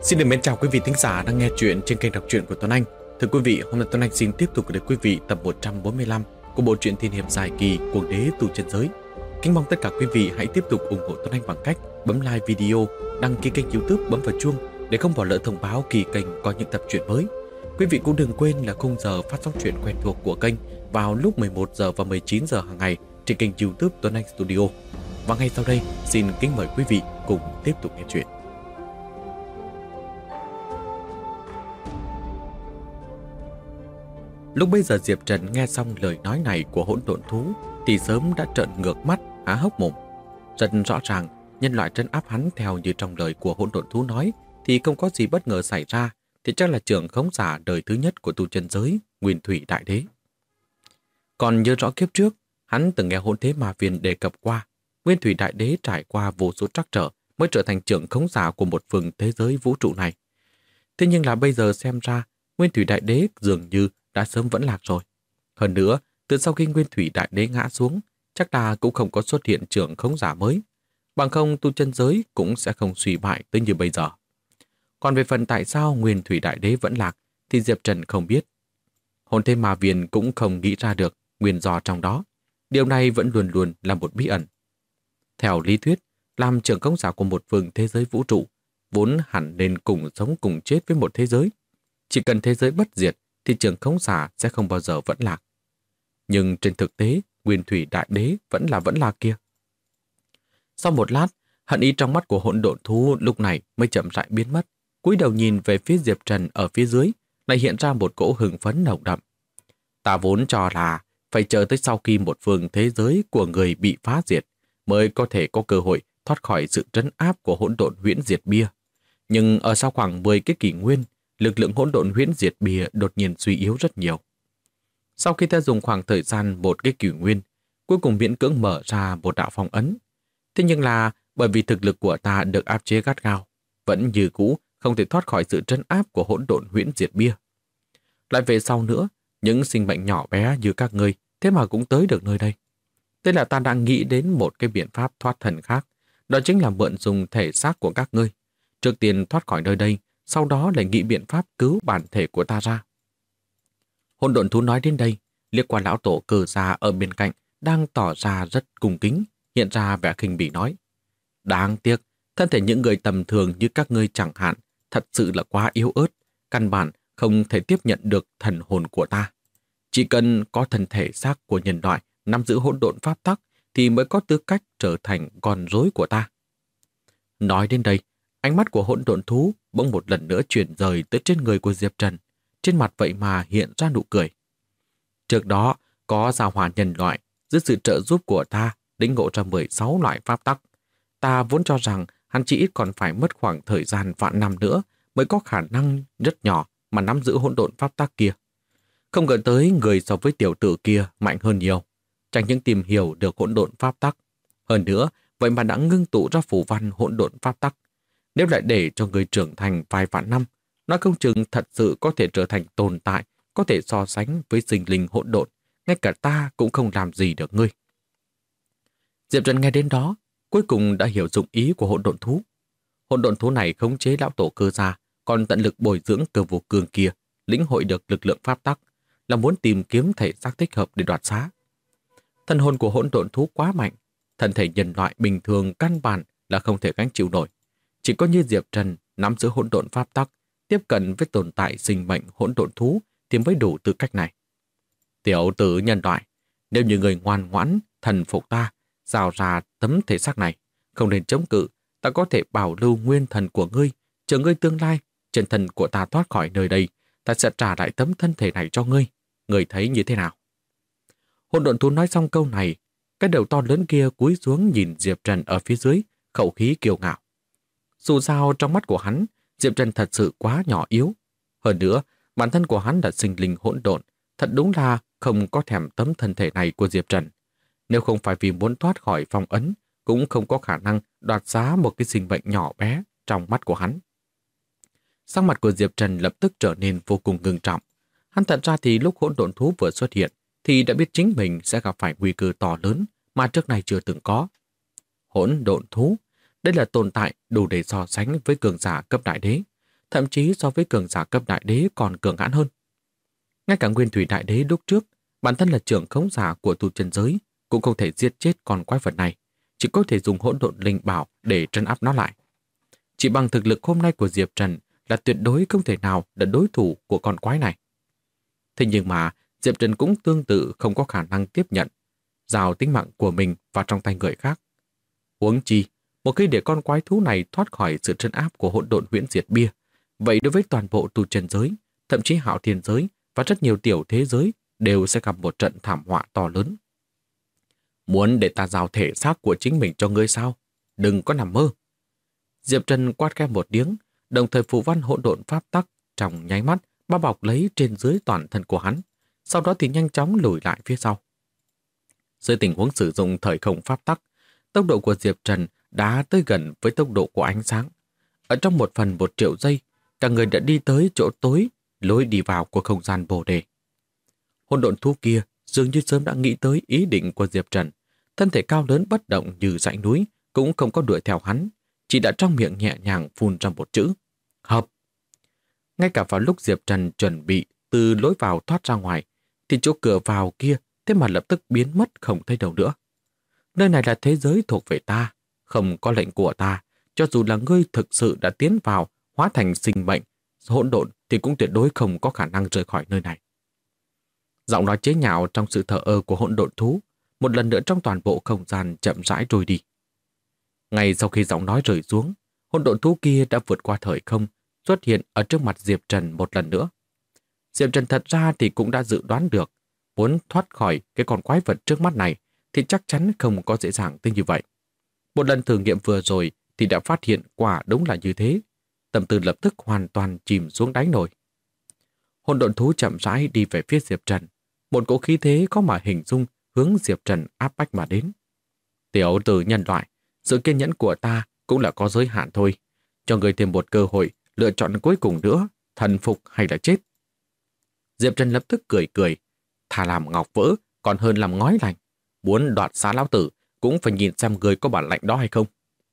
Xin được mến chào quý vị thính giả đang nghe chuyện trên kênh đọc truyện của Tuấn Anh. Thưa quý vị, hôm nay Tuấn Anh xin tiếp tục gửi đến quý vị tập 145 của bộ truyện tiên hiệp dài kỳ Cuồng đế tu chân giới. Kính mong tất cả quý vị hãy tiếp tục ủng hộ Tuấn Anh bằng cách bấm like video, đăng ký kênh YouTube, bấm vào chuông để không bỏ lỡ thông báo khi kênh có những tập truyện mới. Quý vị cũng đừng quên là khung giờ phát sóng truyện quen thuộc của kênh vào lúc 11 giờ và 19 giờ hàng ngày trên kênh YouTube Tuấn Anh Studio. Và ngay sau đây, xin kính mời quý vị cùng tiếp tục nghe chuyện. Lúc bây giờ Diệp Trần nghe xong lời nói này của hỗn độn thú thì sớm đã trợn ngược mắt, há hốc mồm. Rất rõ ràng, nhân loại trấn áp hắn theo như trong lời của hỗn độn thú nói thì không có gì bất ngờ xảy ra, thì chắc là trưởng khống giả đời thứ nhất của tu chân giới, Nguyên Thủy Đại Đế. Còn nhớ rõ kiếp trước, hắn từng nghe Hỗn Thế Ma Viên đề cập qua, Nguyên Thủy Đại Đế trải qua vô số trắc trở mới trở thành trưởng khống giả của một phương thế giới vũ trụ này. Thế nhưng là bây giờ xem ra, Nguyên Thủy Đại Đế dường như đã sớm vẫn lạc rồi. Hơn nữa, từ sau khi Nguyên Thủy Đại Đế ngã xuống, chắc là cũng không có xuất hiện trưởng khống giả mới. Bằng không tu chân giới cũng sẽ không suy bại tới như bây giờ. Còn về phần tại sao Nguyên Thủy Đại Đế vẫn lạc thì Diệp Trần không biết. Hồn Thế Ma Viên cũng không nghĩ ra được nguyên do trong đó. Điều này vẫn luôn luôn là một bí ẩn. Theo lý thuyết, làm trưởng khống giả của một phương thế giới vũ trụ, vốn hẳn nên cùng sống cùng chết với một thế giới. Chỉ cần thế giới bất diệt thì trưởng khống giả sẽ không bao giờ vẫn lạc. Nhưng trên thực tế, Nguyên Thủy Đại Đế vẫn lạc kia. Sau một lát, hận ý trong mắt của hỗn độn thú lúc này mới chậm rãi biến mất. Cúi đầu nhìn về phía Diệp Trần ở phía dưới, lại hiện ra một cỗ hưng phấn nồng đậm. Ta vốn cho là phải chờ tới sau khi một phương thế giới của người bị phá diệt mới có thể có cơ hội thoát khỏi sự trấn áp của hỗn độn huyễn diệt bia. Nhưng ở sau khoảng 10 cái kỷ nguyên, lực lượng hỗn độn huyễn diệt bia đột nhiên suy yếu rất nhiều. Sau khi ta dùng khoảng thời gian một cái kỷ nguyên, cuối cùng miễn cưỡng mở ra một đạo phong ấn. Thế nhưng là bởi vì thực lực của ta được áp chế gắt gao, vẫn như cũ không thể thoát khỏi sự trấn áp của hỗn độn huyễn diệt bia. Lại về sau nữa, những sinh mệnh nhỏ bé như các ngươi thế mà cũng tới được nơi đây. Thế là ta đang nghĩ đến một cái biện pháp thoát thần khác, đó chính là mượn dùng thể xác của các ngươi. Trước tiên thoát khỏi nơi đây, sau đó lại nghĩ biện pháp cứu bản thể của ta ra. Hỗn độn thú nói đến đây, liếc qua lão tổ Cờ Gia ở bên cạnh, đang tỏ ra rất cung kính, hiện ra vẻ khinh bỉ nói. Đáng tiếc, thân thể những người tầm thường như các ngươi chẳng hạn, thật sự là quá yếu ớt, căn bản không thể tiếp nhận được thần hồn của ta. Chỉ cần có thân thể xác của nhân loại nắm giữ hỗn độn pháp tắc thì mới có tư cách trở thành con rối của ta. Nói đến đây, ánh mắt của hỗn độn thú bỗng một lần nữa chuyển rời tới trên người của Diệp Trần. Trên mặt vậy mà hiện ra nụ cười. Trước đó, có gia hỏa nhân loại dưới sự trợ giúp của ta lĩnh ngộ ra 16 loại pháp tắc. Ta vốn cho rằng hắn chỉ ít còn phải mất khoảng thời gian vạn năm nữa mới có khả năng rất nhỏ mà nắm giữ hỗn độn pháp tắc kia. Không ngờ tới người so với tiểu tử kia mạnh hơn nhiều. Chẳng những tìm hiểu được hỗn độn pháp tắc. Hơn nữa, vậy mà đã ngưng tụ ra phù văn hỗn độn pháp tắc. Nếu lại để cho người trưởng thành vài vạn năm, nói không chừng thật sự có thể trở thành tồn tại, có thể so sánh với sinh linh hỗn độn, ngay cả ta cũng không làm gì được ngươi. Diệp Trần nghe đến đó, cuối cùng đã hiểu dụng ý của hỗn độn thú. Hỗn độn thú này khống chế lão tổ Cơ Gia, còn tận lực bồi dưỡng Cơ Vô Cương kia, lĩnh hội được lực lượng pháp tắc, là muốn tìm kiếm thể xác thích hợp để đoạt xá. Thân hồn của hỗn độn thú quá mạnh, thân thể nhân loại bình thường căn bản là không thể gánh chịu nổi. Chỉ có như Diệp Trần nắm giữ hỗn độn pháp tắc, tiếp cận với tồn tại sinh mệnh hỗn độn thú thì mới đủ tư cách này. Tiểu tử nhân loại, nếu như người ngoan ngoãn, thần phục ta, giao ra tấm thể xác này, không nên chống cự, ta có thể bảo lưu nguyên thần của ngươi, chờ ngươi tương lai, chân thần của ta thoát khỏi nơi đây, ta sẽ trả lại tấm thân thể này cho ngươi. Ngươi thấy như thế nào? Hỗn độn thú nói xong câu này, cái đầu to lớn kia cúi xuống nhìn Diệp Trần ở phía dưới, khẩu khí kiêu ngạo. Dù sao trong mắt của hắn, Diệp Trần thật sự quá nhỏ yếu. Hơn nữa, bản thân của hắn là sinh linh hỗn độn, thật đúng là không có thèm tấm thân thể này của Diệp Trần. Nếu không phải vì muốn thoát khỏi phong ấn, cũng không có khả năng đoạt giá một cái sinh mệnh nhỏ bé trong mắt của hắn. Sắc mặt của Diệp Trần lập tức trở nên vô cùng ngưng trọng. Hắn thật ra thì lúc hỗn độn thú vừa xuất hiện thì đã biết chính mình sẽ gặp phải nguy cơ to lớn mà trước này chưa từng có. Hỗn độn thú, đây là tồn tại đủ để so sánh với cường giả cấp đại đế. thậm chí so với cường giả cấp đại đế còn cường hãn hơn. Ngay cả Nguyên Thủy Đại Đế lúc trước, bản thân là trưởng khống giả của tu chân giới, cũng không thể giết chết con quái vật này, chỉ có thể dùng hỗn độn linh bảo để trấn áp nó lại. Chỉ bằng thực lực hôm nay của Diệp Trần là tuyệt đối không thể nào là đối thủ của con quái này. Thế nhưng mà Diệp Trần cũng tương tự không có khả năng tiếp nhận giao tính mạng của mình vào trong tay người khác. Huống chi, một khi để con quái thú này thoát khỏi sự trấn áp của hỗn độn huyễn diệt bia, vậy đối với toàn bộ tu chân giới, thậm chí hạo thiên giới và rất nhiều tiểu thế giới đều sẽ gặp một trận thảm họa to lớn. Muốn để ta giao thể xác của chính mình cho ngươi sao? Đừng có nằm mơ. Diệp Trần quát khẽ một tiếng, đồng thời phù văn hỗn độn pháp tắc trong nháy mắt bao bọc lấy trên dưới toàn thân của hắn, sau đó thì nhanh chóng lùi lại phía sau. Dưới tình huống sử dụng thời không pháp tắc, tốc độ của Diệp Trần đã tới gần với tốc độ của ánh sáng. Ở trong 1/1 triệu giây, cả người đã đi tới chỗ tối, lối đi vào của không gian bồ đề. Hỗn độn thú kia dường như sớm đã nghĩ tới ý định của Diệp Trần. Thân thể cao lớn bất động như dãy núi, cũng không có đuổi theo hắn, chỉ đã trong miệng nhẹ nhàng phun ra một chữ: hợp. Ngay cả vào lúc Diệp Trần chuẩn bị từ lối vào thoát ra ngoài, thì chỗ cửa vào kia thế mà lập tức biến mất không thấy đâu nữa. Nơi này là thế giới thuộc về ta, không có lệnh của ta, cho dù là ngươi thực sự đã tiến vào, hóa thành sinh mệnh, hỗn độn thì cũng tuyệt đối không có khả năng rời khỏi nơi này. Giọng nói chế nhạo trong sự thờ ơ của hỗn độn thú, một lần nữa trong toàn bộ không gian chậm rãi trôi đi. Ngay sau khi giọng nói rơi xuống, hỗn độn thú kia đã vượt qua thời không, xuất hiện ở trước mặt Diệp Trần một lần nữa. Diệp Trần thật ra thì cũng đã dự đoán được, muốn thoát khỏi cái con quái vật trước mắt này thì chắc chắn không có dễ dàng tới như vậy. Một lần thử nghiệm vừa rồi thì đã phát hiện quả đúng là như thế. Tâm tư lập tức hoàn toàn chìm xuống đáy nổi. Hỗn độn thú chậm rãi đi về phía Diệp Trần. Một cỗ khí thế có mà hình dung hướng Diệp Trần áp bách mà đến. Tiểu tử nhân loại, sự kiên nhẫn của ta cũng là có giới hạn thôi. Cho người thêm một cơ hội lựa chọn cuối cùng nữa, thần phục hay là chết. Diệp Trần lập tức cười cười. Thà làm ngọc vỡ còn hơn làm ngói lành. Muốn đoạt xá lão tử cũng phải nhìn xem người có bản lĩnh đó hay không.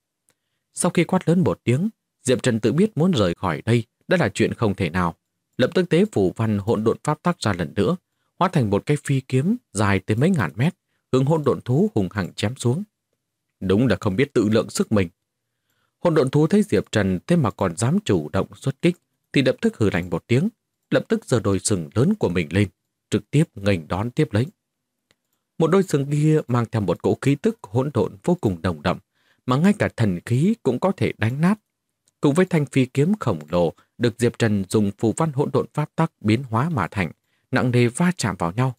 Sau khi quát lớn một tiếng, Diệp Trần tự biết muốn rời khỏi đây đã là chuyện không thể nào. Lập tức tế phủ văn hỗn độn pháp tắc ra lần nữa, hóa thành một cái phi kiếm dài tới mấy ngàn mét, hướng hỗn độn thú hùng hăng chém xuống. Đúng là không biết tự lượng sức mình. Hỗn độn thú thấy Diệp Trần thế mà còn dám chủ động xuất kích, thì lập tức hừ lạnh một tiếng, lập tức giơ đôi sừng lớn của mình lên, trực tiếp nghênh đón tiếp lấy. Một đôi sừng kia mang theo một cỗ khí tức hỗn độn vô cùng nồng đậm, mà ngay cả thần khí cũng có thể đánh nát. Cùng với thanh phi kiếm khổng lồ được Diệp Trần dùng phù văn hỗn độn pháp tắc biến hóa mà thành, nặng nề va chạm vào nhau.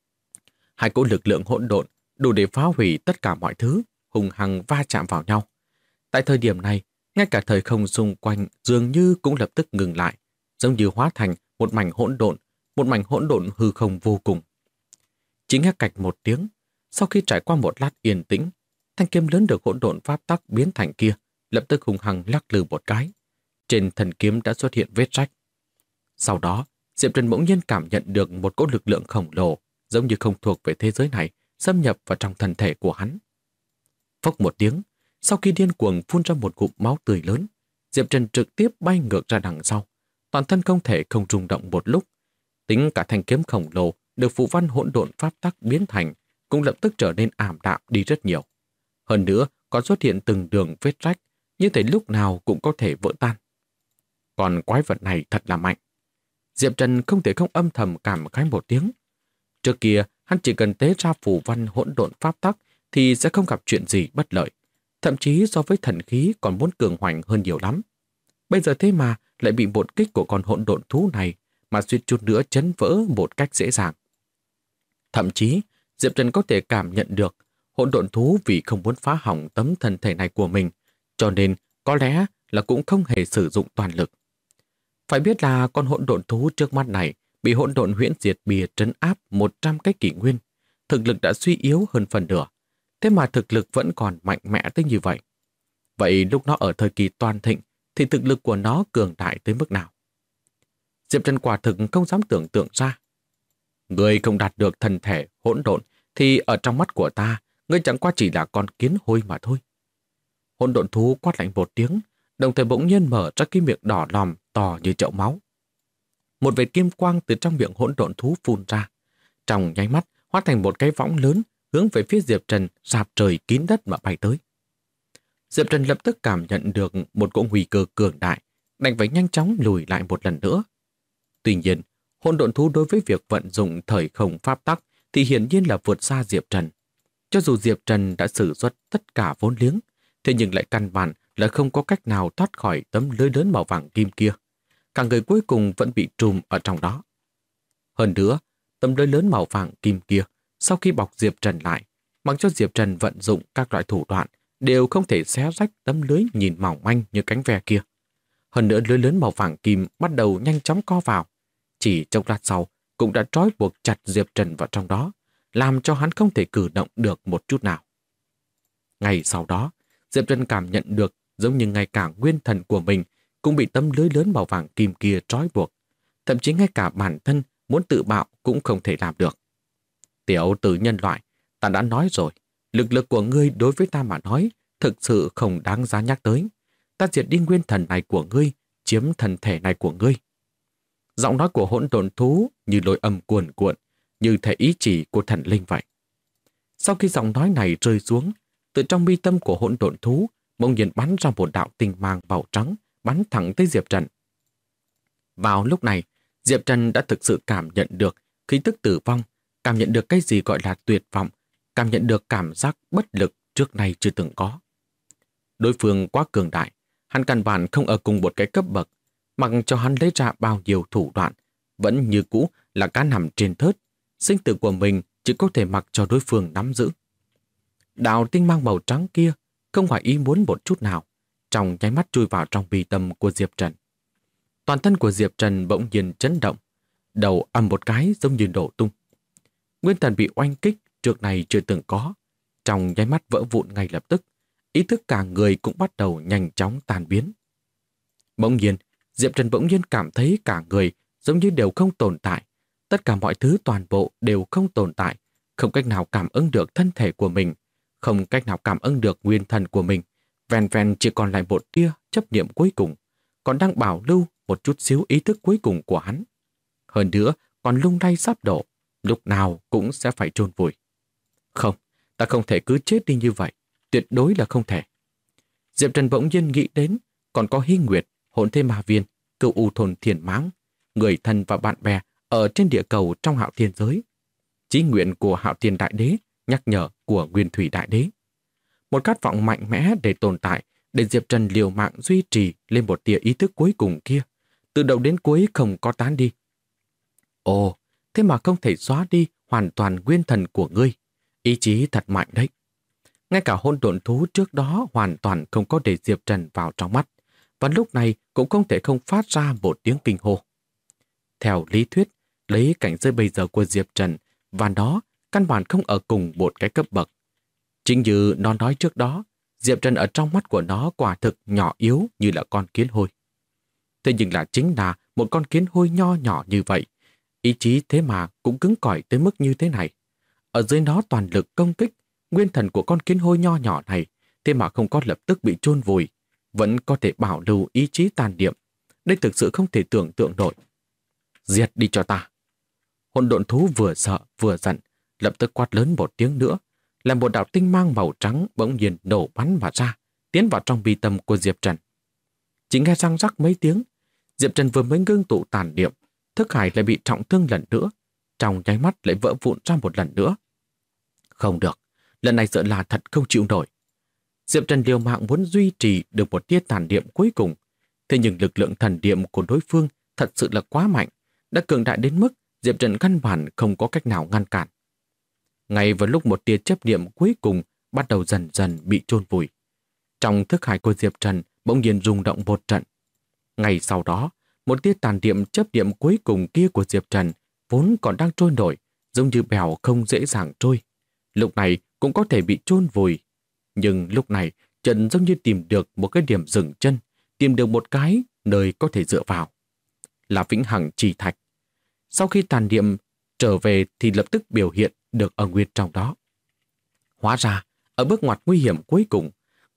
Hai cỗ lực lượng hỗn độn đủ để phá hủy tất cả mọi thứ, hùng hăng va chạm vào nhau. Tại thời điểm này, ngay cả thời không xung quanh dường như cũng lập tức ngừng lại, giống như hóa thành một mảnh hỗn độn hư không vô cùng. Chỉ nghe cạch một tiếng, sau khi trải qua một lát yên tĩnh, thanh kiếm lớn được hỗn độn pháp tắc biến thành kia lập tức hùng hăng lắc lư một cái. Trên thần kiếm đã xuất hiện vết rách. Sau đó, Diệp Trần bỗng nhiên cảm nhận được một cỗ lực lượng khổng lồ, giống như không thuộc về thế giới này, xâm nhập vào trong thân thể của hắn. Phốc một tiếng, sau khi điên cuồng phun ra một ngụm máu tươi lớn, Diệp Trần trực tiếp bay ngược ra đằng sau. Toàn thân không thể không rung động một lúc. Tính cả thanh kiếm khổng lồ được phù văn hỗn độn pháp tắc biến thành cũng lập tức trở nên ảm đạm đi rất nhiều. Hơn nữa, còn xuất hiện từng đường vết rách, như thể lúc nào cũng có thể vỡ tan. Còn quái vật này thật là mạnh. Diệp Trần không thể không âm thầm cảm khái một tiếng. Trước kia, hắn chỉ cần tế ra phù văn hỗn độn pháp tắc thì sẽ không gặp chuyện gì bất lợi. Thậm chí so với thần khí còn muốn cường hoành hơn nhiều lắm. Bây giờ thế mà lại bị một kích của con hỗn độn thú này mà suýt chút nữa chấn vỡ một cách dễ dàng. Thậm chí, Diệp Trần có thể cảm nhận được hỗn độn thú vì không muốn phá hỏng tấm thân thể này của mình, cho nên có lẽ là cũng không hề sử dụng toàn lực. Phải biết là con hỗn độn thú trước mắt này bị hỗn độn huyễn diệt bìa trấn áp 100 cái kỷ nguyên, thực lực đã suy yếu hơn phần nửa, thế mà thực lực vẫn còn mạnh mẽ tới như vậy. Vậy lúc nó ở thời kỳ toàn thịnh thì thực lực của nó cường đại tới mức nào? Diệp Trần quả thực không dám tưởng tượng ra. Ngươi không đạt được thân thể hỗn độn thì ở trong mắt của ta, ngươi chẳng qua chỉ là con kiến hôi mà thôi. Hỗn độn thú quát lạnh một tiếng, đồng thời bỗng nhiên mở ra cái miệng đỏ lòm to như chậu máu. Một vệt kim quang từ trong miệng hỗn độn thú phun ra, trong nháy mắt hóa thành một cái võng lớn hướng về phía Diệp Trần rạp trời kín đất mà bay tới. Diệp Trần lập tức cảm nhận được một cỗ nguy cơ cường đại, đành phải nhanh chóng lùi lại một lần nữa. Tuy nhiên, hỗn độn thú đối với việc vận dụng thời không pháp tắc thì hiển nhiên là vượt xa Diệp Trần. Cho dù Diệp Trần đã sử xuất tất cả vốn liếng, thế nhưng lại căn bản là không có cách nào thoát khỏi tấm lưới lớn màu vàng kim kia. Cả người cuối cùng vẫn bị trùm ở trong đó. Hơn nữa, tấm lưới lớn màu vàng kim kia, sau khi bọc Diệp Trần lại, mặc cho Diệp Trần vận dụng các loại thủ đoạn, đều không thể xé rách tấm lưới nhìn mỏng manh như cánh ve kia. Hơn nữa lưới lớn màu vàng kim bắt đầu nhanh chóng co vào. Chỉ trong lát sau, cũng đã trói buộc chặt Diệp Trần vào trong đó, làm cho hắn không thể cử động được một chút nào. Ngay sau đó, Diệp Trần cảm nhận được giống như ngay cả nguyên thần của mình cũng bị tấm lưới lớn màu vàng kim kia trói buộc. Thậm chí ngay cả bản thân muốn tự bạo cũng không thể làm được. Tiểu tử nhân loại, ta đã nói rồi, lực lượng của ngươi đối với ta mà nói thực sự không đáng giá nhắc tới. Ta diệt đi nguyên thần này của ngươi, chiếm thân thể này của ngươi. Giọng nói của hỗn độn thú như lôi âm cuồn cuộn, như thể ý chỉ của thần linh vậy. Sau khi giọng nói này rơi xuống, từ trong mi tâm của hỗn độn thú bỗng nhiên bắn ra một đạo tinh mang màu trắng, bắn thẳng tới Diệp Trần. Vào lúc này, Diệp Trần đã thực sự cảm nhận được khí tức tử vong, cảm nhận được cái gì gọi là tuyệt vọng, cảm nhận được cảm giác bất lực trước nay chưa từng có. Đối phương quá cường đại, hắn căn bản không ở cùng một cái cấp bậc, mặc cho hắn lấy ra bao nhiêu thủ đoạn, vẫn như cũ là cá nằm trên thớt, sinh tử của mình chỉ có thể mặc cho đối phương nắm giữ. Đạo tinh mang màu trắng kia không ngoài ý muốn một chút nào, trong nháy mắt chui vào trong mi tâm của Diệp Trần. Toàn thân của Diệp Trần bỗng nhiên chấn động, đầu ầm một cái giống như nổ tung. Nguyên thần bị oanh kích trước này chưa từng có, trong nháy mắt vỡ vụn ngay lập tức, ý thức cả người cũng bắt đầu nhanh chóng tan biến. Bỗng nhiên, Diệp Trần bỗng nhiên cảm thấy cả người giống như đều không tồn tại, tất cả mọi thứ toàn bộ đều không tồn tại, không cách nào cảm ứng được thân thể của mình, không cách nào cảm ứng được nguyên thần của mình, vẹn vẹn chỉ còn lại một tia chấp niệm cuối cùng, còn đang bảo lưu một chút xíu ý thức cuối cùng của hắn. Hơn nữa, còn lung lay sắp đổ, lúc nào cũng sẽ phải chôn vùi. Không, ta không thể cứ chết đi như vậy, tuyệt đối là không thể. Diệp Trần bỗng nhiên nghĩ đến, còn có Hy Nguyệt, Hỗn Thế Ma Viên, Cửu U Thôn Thiền Mãng, người thân và bạn bè ở trên địa cầu trong Hạo Thiên giới. Chí nguyện của Hạo Thiên Đại Đế, nhắc nhở của Nguyên Thủy Đại Đế. Một khát vọng mạnh mẽ để tồn tại, để Diệp Trần liều mạng duy trì lên một tia ý thức cuối cùng kia, từ đầu đến cuối không có tán đi. Ồ, thế mà không thể xóa đi hoàn toàn nguyên thần của ngươi. Ý chí thật mạnh đấy. Ngay cả hỗn độn thú trước đó hoàn toàn không có để Diệp Trần vào trong mắt, và lúc này cũng không thể không phát ra một tiếng kinh hô. Theo lý thuyết, lấy cảnh giới bây giờ của Diệp Trần và nó căn bản không ở cùng một cái cấp bậc. Chính như nó nói trước đó, Diệp Trần ở trong mắt của nó quả thực nhỏ yếu như là con kiến hôi. Thế nhưng là chính là một con kiến hôi nho nhỏ như vậy, ý chí thế mà cũng cứng cỏi tới mức như thế này. Ở dưới nó toàn lực công kích, nguyên thần của con kiến hôi nho nhỏ này thế mà không có lập tức bị chôn vùi, vẫn có thể bảo lưu ý chí tàn niệm. Đây thực sự không thể tưởng tượng nổi. Diệt đi cho ta. Hỗn độn thú vừa sợ vừa giận, lập tức quát lớn một tiếng nữa, làm một đạo tinh mang màu trắng bỗng nhiên nổ bắn mà ra, tiến vào trong bi tâm của Diệp Trần. Chỉ nghe răng rắc mấy tiếng, Diệp Trần vừa mới ngưng tụ tàn niệm, thức hải lại bị trọng thương lần nữa, trong nháy mắt lại vỡ vụn ra một lần nữa. Không được, lần này sợ là thật không chịu nổi. Diệp Trần liều mạng muốn duy trì được một tia tàn niệm cuối cùng, thế nhưng lực lượng thần niệm của đối phương thật sự là quá mạnh, đã cường đại đến mức Diệp Trần căn bản không có cách nào ngăn cản. Ngay vào lúc một tia chấp niệm cuối cùng bắt đầu dần dần bị chôn vùi, trong thức hải của Diệp Trần bỗng nhiên rung động một trận. Ngay sau đó, một tia tàn niệm chấp niệm cuối cùng kia của Diệp Trần vốn còn đang trôi nổi, giống như bèo không dễ dàng trôi, lúc này cũng có thể bị chôn vùi. Nhưng lúc này, Trần giống như tìm được một cái điểm dừng chân, tìm được một cái nơi có thể dựa vào. Là vĩnh hằng chi thạch. Sau khi tàn niệm trở về thì lập tức biểu hiện được ở nguyên trong đó. Hóa ra, ở bước ngoặt nguy hiểm cuối cùng,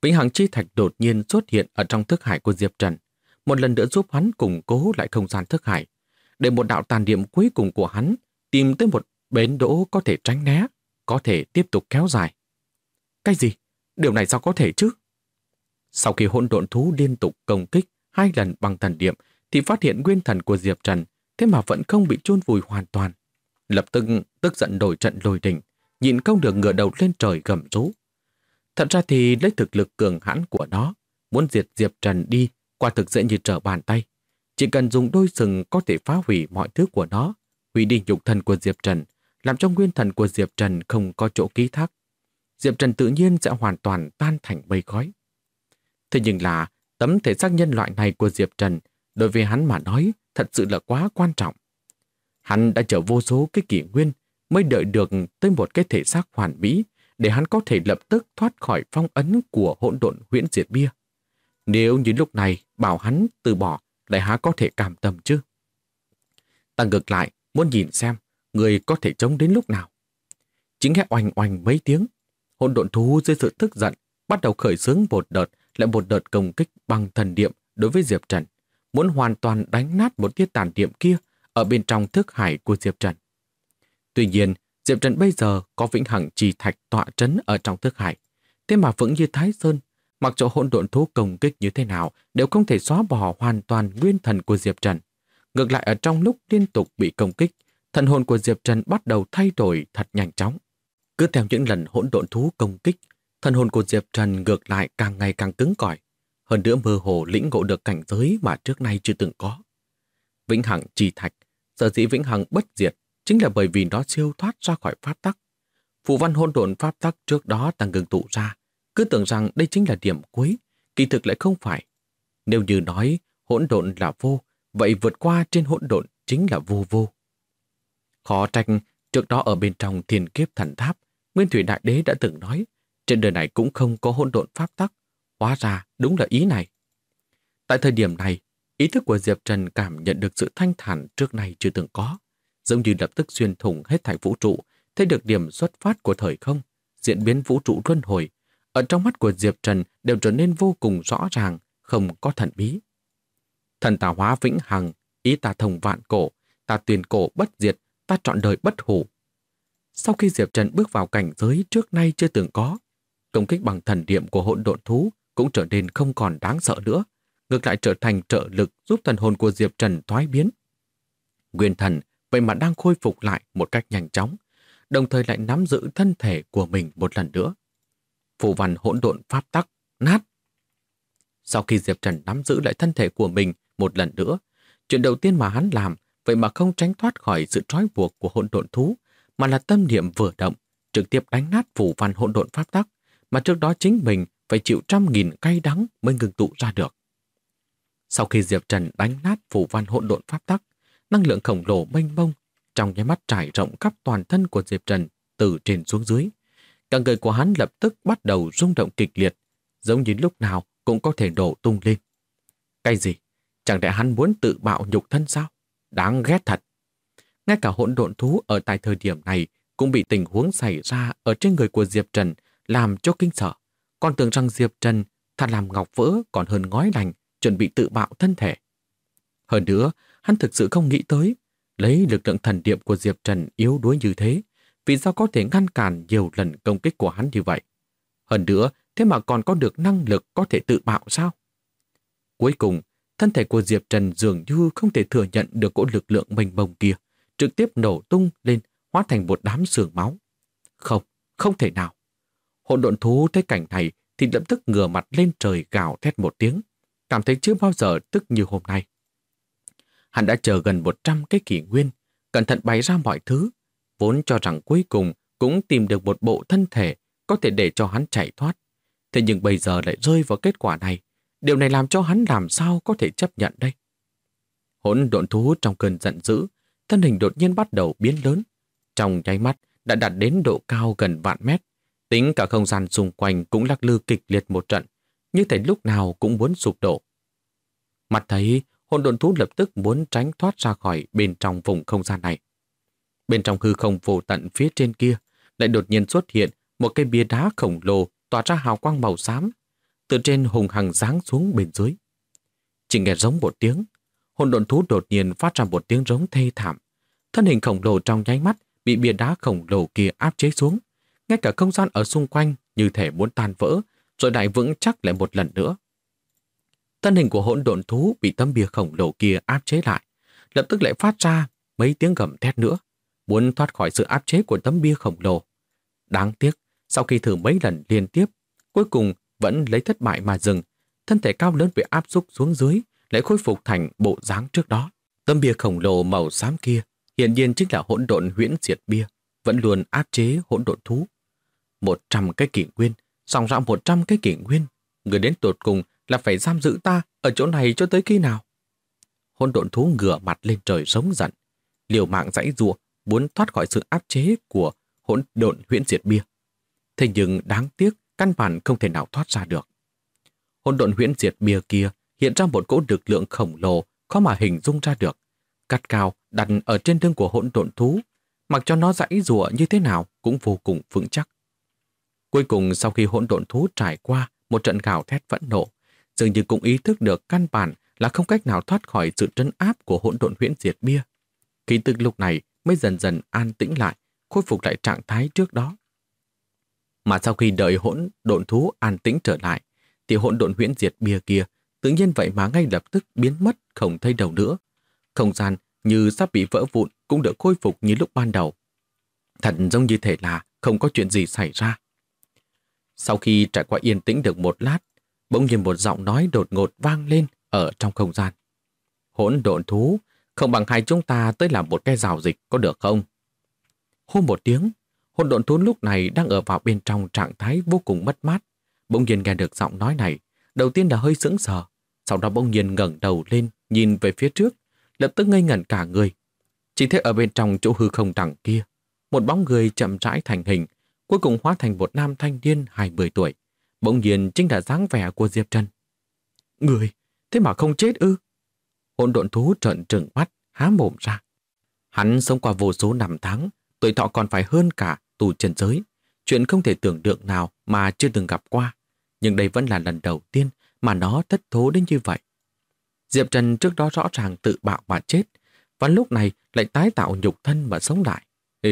Vĩnh Hằng Chi Thạch đột nhiên xuất hiện ở trong thức hải của Diệp Trần, một lần nữa giúp hắn củng cố lại không gian thức hải, để một đạo tàn niệm cuối cùng của hắn tìm tới một bến đỗ có thể tránh né, có thể tiếp tục kéo dài. Cái gì? Điều này sao có thể chứ? Sau khi hỗn độn thú liên tục công kích 2 lần bằng thần niệm, thì phát hiện nguyên thần của Diệp Trần, thế mà vẫn không bị chôn vùi hoàn toàn. Lập tức tức giận đổi trận lôi đình, nhịn không được ngửa đầu lên trời gầm rú. Thật ra thì lấy thực lực cường hãn của nó, muốn diệt Diệp Trần đi quả thực dễ như trở bàn tay. Chỉ cần dùng đôi sừng có thể phá hủy mọi thứ của nó, hủy đi nhục thân của Diệp Trần, làm cho nguyên thần của Diệp Trần không có chỗ ký thác. Diệp Trần tự nhiên sẽ hoàn toàn tan thành mây khói. Thế nhưng là tấm thể xác nhân loại này của Diệp Trần, đối với hắn mà nói thật sự là quá quan trọng. Hắn đã chờ vô số cái kỷ nguyên mới đợi được tới một cái thể xác hoàn mỹ để hắn có thể lập tức thoát khỏi phong ấn của hỗn độn huyễn diệt bia. Nếu như lúc này bảo hắn từ bỏ, lại há có thể cam tâm chứ? Ta ngược lại muốn nhìn xem người có thể chống đến lúc nào. Chính nghe oanh oanh mấy tiếng, hỗn độn thú dưới sự tức giận bắt đầu khởi xướng một đợt lại một đợt công kích bằng thần niệm đối với Diệp Trần, muốn hoàn toàn đánh nát một tia tàn niệm kia ở bên trong thức hải của Diệp Trần. Tuy nhiên, Diệp Trần bây giờ có Vĩnh Hằng Chi Thạch tọa trấn ở trong thức hải, thế mà vững như Thái Sơn, mặc cho hỗn độn thú công kích như thế nào đều không thể xóa bỏ hoàn toàn nguyên thần của Diệp Trần. Ngược lại ở trong lúc liên tục bị công kích, thần hồn của Diệp Trần bắt đầu thay đổi thật nhanh chóng. Cứ theo những lần hỗn độn thú công kích, thần hồn của Diệp Trần ngược lại càng ngày càng cứng cỏi, hơn nữa mơ hồ lĩnh ngộ được cảnh giới mà trước nay chưa từng có. Vĩnh Hằng Chi Thạch, sở dĩ Vĩnh Hằng bất diệt chính là bởi vì nó siêu thoát ra khỏi pháp tắc. Phù văn hỗn độn pháp tắc trước đó ta ngừng tụ ra, cứ tưởng rằng đây chính là điểm cuối, kỳ thực lại không phải. Nếu như nói hỗn độn là vô, vậy vượt qua trên hỗn độn chính là vô vô. Khó trách trước đó ở bên trong Thiên Kiếp Thần Tháp, Nguyên Thủy Đại Đế đã từng nói, trên đời này cũng không có hỗn độn pháp tắc, hóa ra đúng là ý này. Tại thời điểm này, ý thức của Diệp Trần cảm nhận được sự thanh thản trước nay chưa từng có, giống như lập tức xuyên thủng hết thảy vũ trụ, thấy được điểm xuất phát của thời không, diễn biến vũ trụ luân hồi. Ở trong mắt của Diệp Trần đều trở nên vô cùng rõ ràng, không có thần bí. Thần ta hóa vĩnh hằng, ý ta thông vạn cổ, ta tuyên cổ bất diệt, ta trọn đời bất hủ. Sau khi Diệp Trần bước vào cảnh giới trước nay chưa từng có, công kích bằng thần niệm của hỗn độn thú cũng trở nên không còn đáng sợ nữa, ngược lại trở thành trợ lực giúp thần hồn của Diệp Trần thoái biến. Nguyên thần vậy mà đang khôi phục lại một cách nhanh chóng, đồng thời lại nắm giữ thân thể của mình một lần nữa. Phù văn hỗn độn pháp tắc nát. Sau khi Diệp Trần nắm giữ lại thân thể của mình một lần nữa, chuyện đầu tiên mà hắn làm vậy mà không tránh thoát khỏi sự trói buộc của hỗn độn thú, mà là tâm niệm vừa động, trực tiếp đánh nát phù văn hỗn độn pháp tắc, mà trước đó chính mình phải chịu 100.000 cay đắng mới ngừng tụ ra được. Sau khi Diệp Trần đánh nát phù văn hỗn độn pháp tắc, năng lượng khổng lồ mênh mông trong nháy mắt trải rộng khắp toàn thân của Diệp Trần từ trên xuống dưới. Cả người của hắn lập tức bắt đầu rung động kịch liệt, giống như lúc nào cũng có thể đổ tung lên. Cái gì? Chẳng lẽ hắn muốn tự bạo nhục thân sao? Đáng ghét thật. Ngay cả hỗn độn thú ở tại thời điểm này cũng bị tình huống xảy ra ở trên người của Diệp Trần làm cho kinh sợ. Còn tưởng rằng Diệp Trần thà làm ngọc vỡ còn hơn ngói lành, chuẩn bị tự bạo thân thể. Hơn nữa, hắn thực sự không nghĩ tới, lấy lực lượng thần niệm của Diệp Trần yếu đuối như thế, vì sao có thể ngăn cản nhiều lần công kích của hắn như vậy. Hơn nữa, thế mà còn có được năng lực có thể tự bạo sao? Cuối cùng, thân thể của Diệp Trần dường như không thể thừa nhận được cỗ lực lượng mênh mông kia, trực tiếp nổ tung lên, hóa thành một đám xương máu. Không, không thể nào. Hỗn độn thú thấy cảnh này thì lập tức ngửa mặt lên trời gào thét một tiếng, cảm thấy chưa bao giờ tức như hôm nay. Hắn đã chờ gần 100 cái kỷ nguyên, cẩn thận bày ra mọi thứ, vốn cho rằng cuối cùng cũng tìm được một bộ thân thể có thể để cho hắn chạy thoát. Thế nhưng bây giờ lại rơi vào kết quả này, điều này làm cho hắn làm sao có thể chấp nhận đây? Hỗn độn thú trong cơn giận dữ, thân hình đột nhiên bắt đầu biến lớn, trong nháy mắt đã đạt đến độ cao gần vạn mét. Tính cả không gian xung quanh cũng lắc lư kịch liệt một trận, như thể lúc nào cũng muốn sụp đổ. Mặt thấy, hỗn độn thú lập tức muốn tránh thoát ra khỏi bên trong vùng không gian này. Bên trong hư không vô tận phía trên kia, lại đột nhiên xuất hiện một cây bia đá khổng lồ tỏa ra hào quang màu xám. từ trên hùng hằng giáng xuống bên dưới. Chỉ nghe giống một tiếng, hỗn độn thú đột nhiên phát ra một tiếng rống thê thảm. Thân hình khổng lồ trong nháy mắt bị bia đá khổng lồ kia áp chế xuống. Ngay cả không gian ở xung quanh như thể muốn tan vỡ, rồi lại vững chắc lại một lần nữa. Thân hình của hỗn độn thú bị tấm bia khổng lồ kia áp chế lại, lập tức lại phát ra mấy tiếng gầm thét nữa, muốn thoát khỏi sự áp chế của tấm bia khổng lồ. Đáng tiếc, sau khi thử mấy lần liên tiếp, cuối cùng vẫn lấy thất bại mà dừng. Thân thể cao lớn bị áp xúc xuống dưới, lại khôi phục thành bộ dáng trước đó. Tấm bia khổng lồ màu xám kia hiển nhiên chính là hỗn độn huyễn diệt bia, vẫn luôn áp chế hỗn độn thú. 100 cái kỷ nguyên, song ra 100 cái kỷ nguyên, người đến tột cùng là phải giam giữ ta ở chỗ này cho tới khi nào? Hỗn độn thú ngửa mặt lên trời sống giận, liều mạng giãy giụa, muốn thoát khỏi sự áp chế của hỗn độn huyễn diệt bia. Thế nhưng đáng tiếc, căn bản không thể nào thoát ra được. Hỗn độn huyễn diệt bia kia hiện ra một cỗ lực lượng khổng lồ khó mà hình dung ra được, cắt cao đặt ở trên lưng của hỗn độn thú, mặc cho nó giãy giụa như thế nào cũng vô cùng vững chắc. Cuối cùng, sau khi hỗn độn thú trải qua một trận gào thét phẫn nộ, dường như cũng ý thức được căn bản là không cách nào thoát khỏi sự trấn áp của hỗn độn huyễn diệt bia. Khí tức lúc này mới dần dần an tĩnh lại, khôi phục lại trạng thái trước đó. Mà sau khi đợi hỗn độn thú an tĩnh trở lại, thì hỗn độn huyễn diệt bia kia tự nhiên vậy mà ngay lập tức biến mất không thấy đâu nữa. Không gian như sắp bị vỡ vụn cũng được khôi phục như lúc ban đầu. Thật giống như thể là không có chuyện gì xảy ra. Sau khi trải qua yên tĩnh được một lát, bỗng nhiên một giọng nói đột ngột vang lên ở trong không gian. Hỗn độn thú, không bằng hai chúng ta tới làm một cái giao dịch có được không? Hô một tiếng, hỗn độn thú lúc này đang ở vào bên trong trạng thái vô cùng mất mát. Bỗng nhiên nghe được giọng nói này, đầu tiên là hơi sững sờ, sau đó bỗng nhiên ngẩng đầu lên nhìn về phía trước, lập tức ngây ngẩn cả người. Chỉ thấy ở bên trong chỗ hư không đằng kia, một bóng người chậm rãi thành hình, cuối cùng hóa thành một nam thanh niên 20 tuổi. Bỗng nhiên chính là dáng vẻ của Diệp Trần. Người, thế mà không chết ư? Hỗn độn thú trợn trừng mắt, há mồm ra. Hắn sống qua vô số năm tháng, tuổi thọ còn phải hơn cả tù trần giới. Chuyện không thể tưởng tượng nào mà chưa từng gặp qua. Nhưng đây vẫn là lần đầu tiên mà nó thất thố đến như vậy. Diệp Trần trước đó rõ ràng tự bạo mà chết, và lúc này lại tái tạo nhục thân mà sống lại.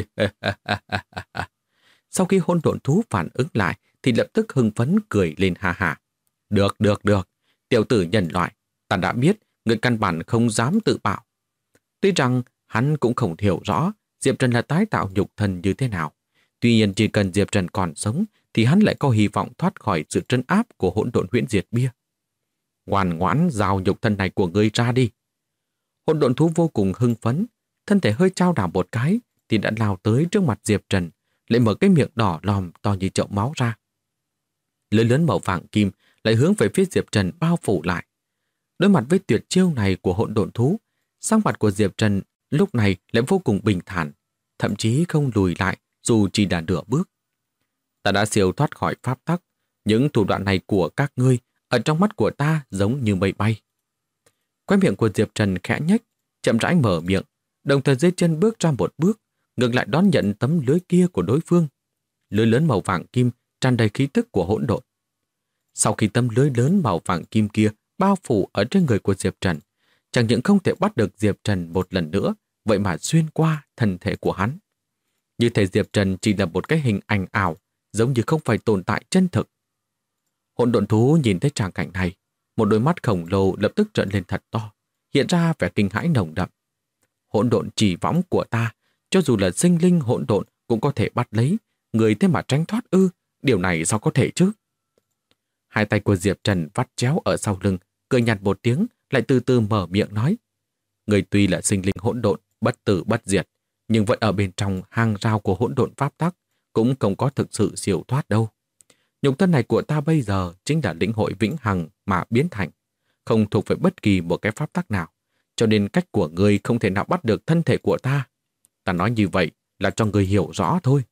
Sau khi hỗn độn thú phản ứng lại thì lập tức hưng phấn cười lên ha ha. Được, tiểu tử nhân loại, ta đã biết người căn bản không dám tự bạo. Tuy rằng hắn cũng không hiểu rõ Diệp Trần là tái tạo nhục thân như thế nào. Tuy nhiên chỉ cần Diệp Trần còn sống thì hắn lại có hy vọng thoát khỏi sự trấn áp của hỗn độn huyễn diệt bia. Ngoan ngoãn giao nhục thân này của ngươi ra đi. Hỗn độn thú vô cùng hưng phấn, thân thể hơi chao đảo một cái thì đã lao tới trước mặt Diệp Trần, lại mở cái miệng đỏ lòm to như chậu máu ra. Lưỡi lớn màu vàng kim lại hướng về phía Diệp Trần bao phủ lại. Đối mặt với tuyệt chiêu này của hỗn độn thú, sắc mặt của Diệp Trần lúc này lại vô cùng bình thản, thậm chí không lùi lại dù chỉ là nửa bước. Ta đã siêu thoát khỏi pháp tắc, những thủ đoạn này của các ngươi ở trong mắt của ta giống như mây bay. Khóe miệng của Diệp Trần khẽ nhếch, chậm rãi mở miệng, đồng thời dưới chân bước ra một bước, ngược lại đón nhận tấm lưới kia của đối phương. Lưới lớn màu vàng kim tràn đầy khí tức của hỗn độn. Sau khi tấm lưới lớn màu vàng kim kia bao phủ ở trên người của Diệp Trần, chẳng những không thể bắt được Diệp Trần một lần nữa, vậy mà xuyên qua thân thể của hắn. Như thể Diệp Trần chỉ là một cái hình ảnh ảo, giống như không phải tồn tại chân thực. Hỗn độn thú nhìn thấy tràng cảnh này, một đôi mắt khổng lồ lập tức trợn lên thật to, hiện ra vẻ kinh hãi nồng đậm. Hỗn độn chỉ võng của ta, cho dù là sinh linh hỗn độn cũng có thể bắt lấy, người thế mà tránh thoát ư, điều này sao có thể chứ? Hai tay của Diệp Trần vắt chéo ở sau lưng, cười nhạt một tiếng, lại từ từ mở miệng nói. Người tuy là sinh linh hỗn độn, bất tử bất diệt, nhưng vẫn ở bên trong hàng rào của hỗn độn pháp tắc, cũng không có thực sự siêu thoát đâu. Nhục thân này của ta bây giờ chính là lĩnh hội vĩnh hằng mà biến thành, không thuộc về bất kỳ một cái pháp tắc nào, cho nên cách của ngươi không thể nào bắt được thân thể của ta. Ta nói như vậy là cho ngươi hiểu rõ thôi.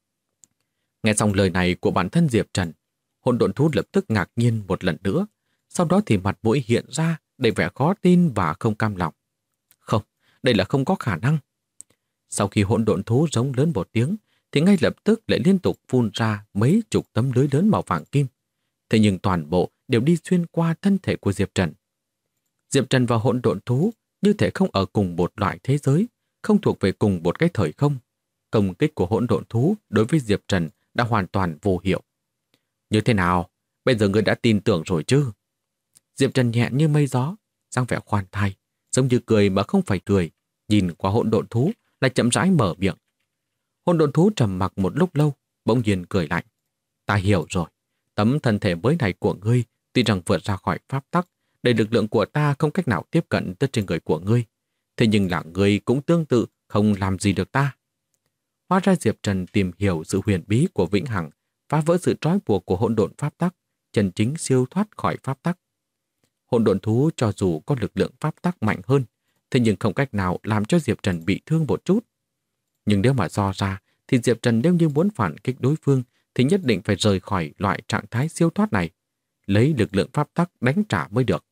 Nghe xong lời này của bản thân Diệp Trần, hỗn độn thú lập tức ngạc nhiên một lần nữa, sau đó thì mặt mũi hiện ra đầy vẻ khó tin và không cam lòng. Không, đây là không có khả năng. Sau khi hỗn độn thú giống lớn một tiếng, thì ngay lập tức lại liên tục phun ra mấy chục tấm lưới lớn màu vàng kim. Thế nhưng toàn bộ đều đi xuyên qua thân thể của Diệp Trần. Diệp Trần và hỗn độn thú như thể không ở cùng một loại thế giới, không thuộc về cùng một cái thời không. Công kích của hỗn độn thú đối với Diệp Trần đã hoàn toàn vô hiệu. Như thế nào? Bây giờ ngươi đã tin tưởng rồi chứ? Diệp Trần nhẹ như mây gió, dáng vẻ khoan thai, giống như cười mà không phải cười, nhìn qua hỗn độn thú lại chậm rãi mở miệng. Hỗn độn thú trầm mặc một lúc lâu, bỗng nhiên cười lạnh. Ta hiểu rồi, tấm thân thể mới này của ngươi tuy rằng vượt ra khỏi pháp tắc, để lực lượng của ta không cách nào tiếp cận tới trên người của ngươi. Thế nhưng là ngươi cũng tương tự không làm gì được ta. Hóa ra Diệp Trần tìm hiểu sự huyền bí của vĩnh hằng, phá vỡ sự trói buộc của hỗn độn pháp tắc, chân chính siêu thoát khỏi pháp tắc. Hỗn độn thú cho dù có lực lượng pháp tắc mạnh hơn, thế nhưng không cách nào làm cho Diệp Trần bị thương một chút. Nhưng nếu mà do ra, thì Diệp Trần nếu như muốn phản kích đối phương, thì nhất định phải rời khỏi loại trạng thái siêu thoát này, lấy lực lượng pháp tắc đánh trả mới được.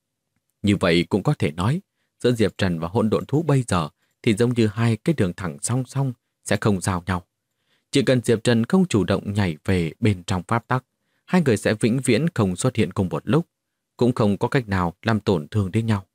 Như vậy cũng có thể nói, giữa Diệp Trần và hỗn độn thú bây giờ thì giống như hai cái đường thẳng song song sẽ không giao nhau. Chỉ cần Diệp Trần không chủ động nhảy về bên trong pháp tắc, hai người sẽ vĩnh viễn không xuất hiện cùng một lúc, cũng không có cách nào làm tổn thương đến nhau.